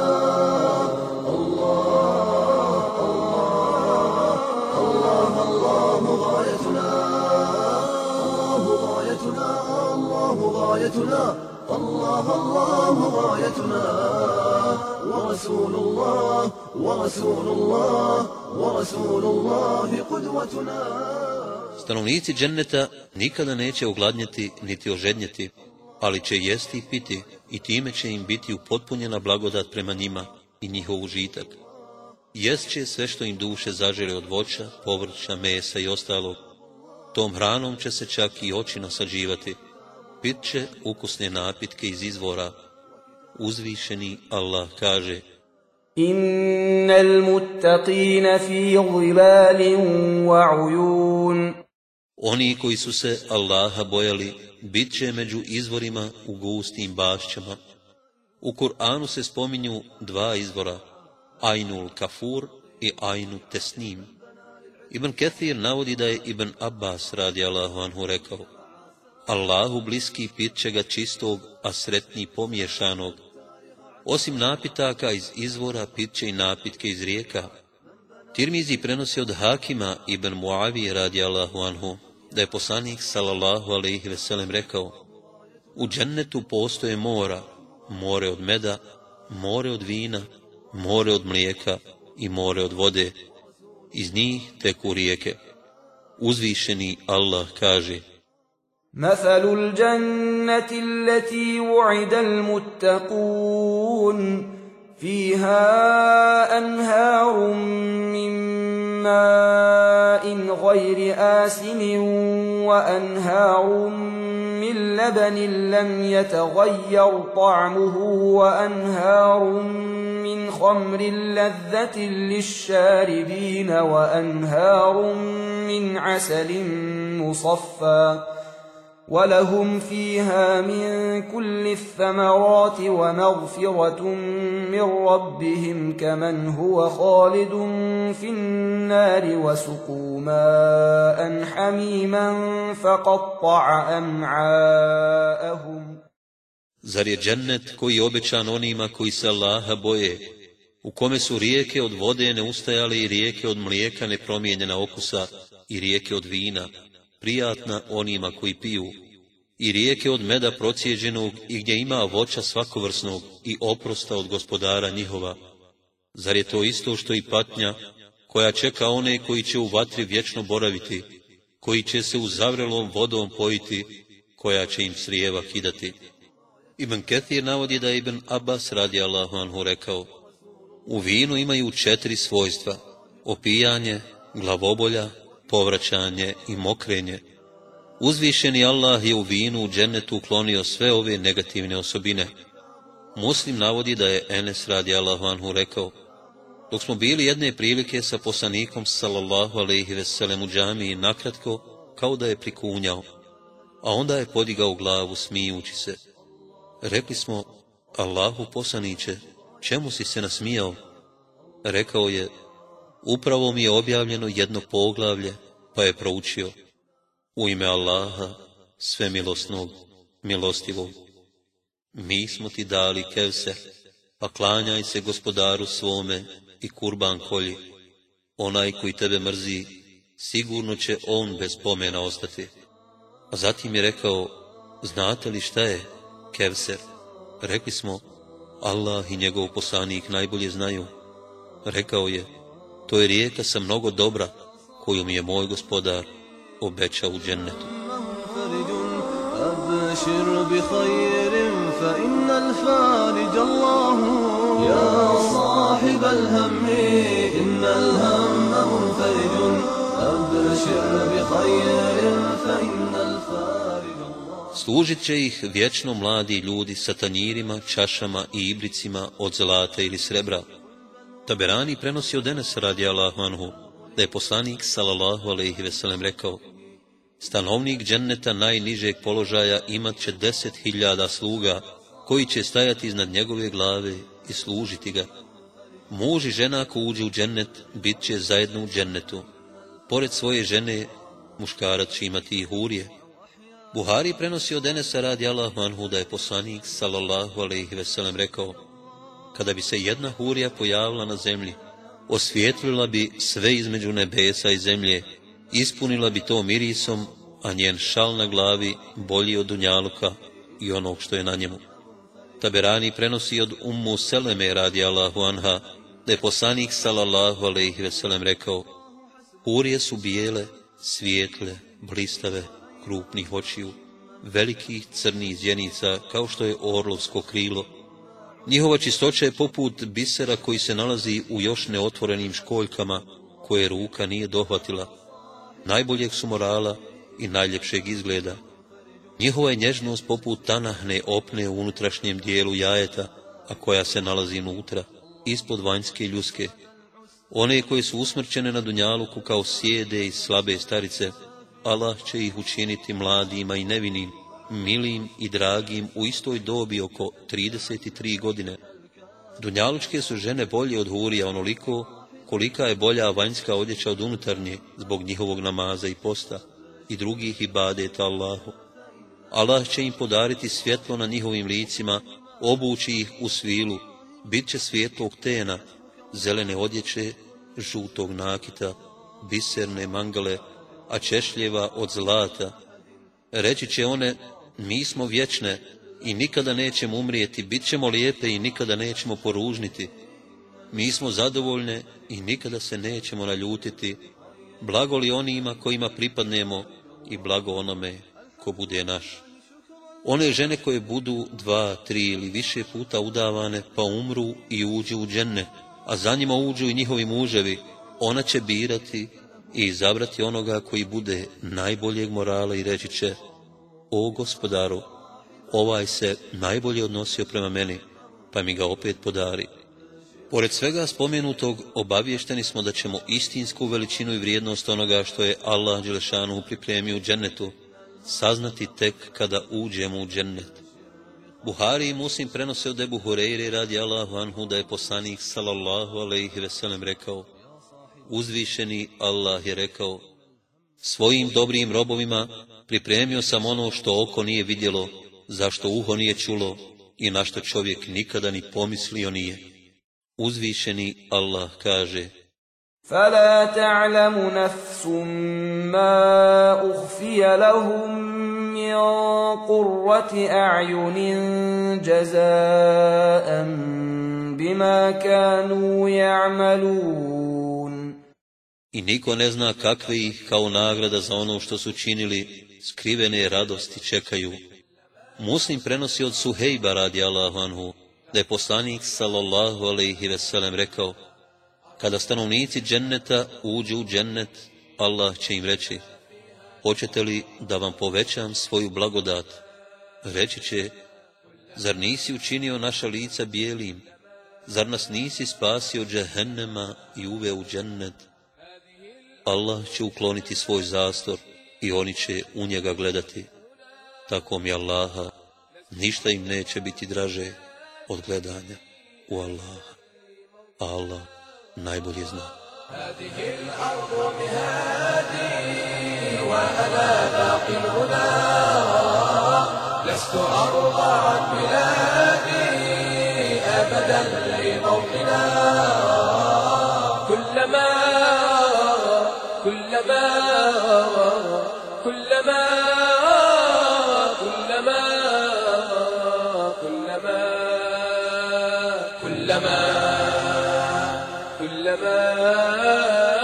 I: Allah, Allah, Allah, Allahu ghajetuna. Allahu ghajetuna, Allahu ghajetuna. Allah, Allahu ghajetuna. Wa Rasulullah, wa Rasulullah, wa Rasulullah qudwatuna.
C: Stanovnici dženneta nikada neće ogladnjeti niti ožednjeti, ali će jesti i piti i time će im biti upotpunjena blagodat prema njima i njihov užitak. Jest će sve što im duše zažele od voća, povrća, mesa i ostalog. Tom hranom će se čak i oči nasađivati. Pit će ukusne napitke iz izvora. Uzvišeni Allah kaže:
B: Innal muttaqina fi zilalin wa uyun.
C: Oni koji su se Allaha bojali, bit će među izvorima u gustim bašćama. U Kur'anu se spominju dva izvora, Ainul Kafur i Ainu Tesnim. Ibn Kathir navodi da je Ibn Abbas radijallahu anhu rekao: Allahu bliski pit će ga čistog, a sretni pomiješanog. Osim napitaka iz izvora, pit će i napitke iz rijeka. Tirmizi prenosi od Hakima ibn Muavije radijallahu anhu da je poslanik sallallahu alejhi ve sellem rekao: U džennetu postoje mora, more od meda, more od vina, more od mlijeka i more od vode. Iz njih teku rijeke. Uzvišeni Allah kaže:
B: مثل الجنة التي وعد المتقون فيها أنهار من ماء غير آسن وأنهار من لبن لم يتغير طعمه وأنهار من خمر لذة للشاربين وأنهار من عسل مصفى ولهم فيها من كل الثمرات ومغفرة من ربهم كمن هو خالد في النار وسقوا ماء حميما فقطع أمعاءهم.
C: Zar je džennet koji je obećan onima koji se Allaha boje, u kome su rijeke od vode neustajale i rijeke od mlijeka nepromijenjena okusa i rijeke od vina prijatna onima koji piju, i rijeke od meda procijeđenog i gdje ima voća svakovrsnog i oprosta od gospodara njihova. Zar je to isto što i patnja koja čeka one koji će u vatri vječno boraviti, koji će se uzavrelom vodom pojiti, koja će im srijeva kidati? Ibn Kathir navodi da je Ibn Abbas radijallahu anhu rekao: U vinu imaju četiri svojstva: opijanje, glavobolja, povraćanje i mokrenje. Uzvišeni Allah je u vinu u džennetu uklonio sve ove negativne osobine. Muslim navodi da je Enes radijallahu anhu rekao: Dok smo bili jedne prilike sa poslanikom sallallahu alejhi ve sellem u džamiji, nakratko kao da je prikunjao, a onda je podigao glavu smijući se. Rekli smo: Allahu poslaniće, čemu si se nasmijao? Rekao je: Upravo mi je objavljeno jedno poglavlje, pa je proučio: U ime Allaha, svemilosnog, milostivog. Mi smo ti dali kevser, pa klanjaj se gospodaru svome i kurban kolji. Onaj koji tebe mrzi, sigurno će on bez pomena ostati. A zatim je rekao: Znate li šta je kevser? Rekli smo: Allah i njegov poslanik najbolje znaju. Rekao je: To je rijeka sa mnogo dobra, koju mi je moj gospodar obećao u džennetu.
I: أبشر بخير فإن الفارج الله يا صاحب الهم إن الهم منفرج أبشر وأبشر بخير فإن الفارج الله.
C: Služit će ih vječno mladi ljudi sa tanjirima, čašama i ibricima od zlata ili srebra. Taberani prenosi od Enesa radijallahu anhu da je poslanik sallallahu alejhi ve sellem rekao: stanovnik dženneta najnižeg položaja imat će deset hiljada sluga koji će stajati iznad njegove glave i služiti ga. Muž i žena ko uđe u džennet bit će zajedno u džennetu. Pored svoje žene muškarac će imati i hurije. Buhari prenosi od Enesa radijallahu anhu da je poslanik sallallahu alejhi ve sellem rekao: kada bi se jedna hurija pojavila na zemlji, osvijetlila bi sve između nebesa i zemlje, ispunila bi to mirisom, a njen šal na glavi bolji od dunjaluka i onog što je na njemu. Taberani prenosi od Ummu Seleme radijallahu anha da je poslanik sallallahu alejhi ve sellem rekao: hurije su bijele, svijetle, blistave, krupnih očiju, velikih crnih zjenica kao što je orlovsko krilo. Njihova čistoća je poput bisera koji se nalazi u još neotvorenim školjkama koje ruka nije dohvatila. Najboljeg su morala i najljepšeg izgleda. Njihova je nježnost poput tanahne opne u unutrašnjem dijelu jajeta, a koja se nalazi unutra, ispod vanjske ljuske. One koje su usmrćene na dunjaluku kao sjede i slabe starice, Allah će ih učiniti mladima i nevinim, milim i dragim u istoj dobi oko trideset tri godine. Dunjalučke su žene bolje od hurija onoliko kolika je bolja vanjska odjeća od unutarnje zbog njihovog namaza i posta i drugih ibadeta Allahu. Allah će im podariti svjetlo na njihovim licima, obući ih u svilu, bit će svjetlog tena, zelene odjeće, žutog nakita, biserne mangale, a češljeva od zlata. Reći će one: mi smo vječne i nikada nećemo umrijeti, bit ćemo lijepe i nikada nećemo poružniti. Mi smo zadovoljne i nikada se nećemo naljutiti. Blago li onima kojima pripadnemo i blago onome ko bude naš. One žene koje budu dva, tri ili više puta udavane pa umru i uđu u džennet, a za njima uđu i njihovi muževi, ona će birati i izabrati onoga koji bude najboljeg morala i reći će: o gospodaru, ovaj se najbolje odnosio prema meni, pa mi ga opet podari. Pored svega spomenutog, obavješteni smo da ćemo istinsku veličinu i vrijednost onoga što je Allah dželešanu pripremio u džennetu saznati tek kada uđemo u džennet. Buhari i Muslim prenose od Ebu Hureyre radijallahu anhu da je poslanik sallallahu alejhi ve sellem rekao: uzvišeni Allah je rekao: svojim dobrim robovima pripremio sam ono što oko nije vidjelo, zašto uho nije čulo i na što čovjek nikada ni pomislio nije. Uzvišeni Allah kaže:
B: فَلَا تَعْلَمُ نَفْسٌ مَا أُخْفِيَ لَهُم مِّن قُرَّةِ أَعْيُنٍ جَزَاءً بِمَا كَانُوا يَعْمَلُونَ.
C: I niko ne zna kakve ih kao nagrada za ono što su činili skrivene radosti čekaju. Muslim prenosi od Suhejba radijallahu anhu da je poslanik sallallahu alejhi ve sellem rekao: kada stanovnici dženneta uđu u džennet, Allah će im reći: hoćete li da vam povećam svoju blagodat? Reći će: zar nisi učinio naša lica bijelim? Zar nas nisi spasio džehennema i uveo u džennet? Allah će ukloniti svoj zastor i oni će u njega gledati. Tako mi Allaha, ništa im neće biti draže od gledanja u Allaha. Allah najbolje zna.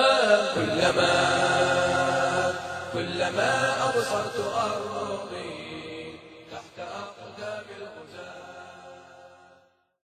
A: كلما أبصرت أرضي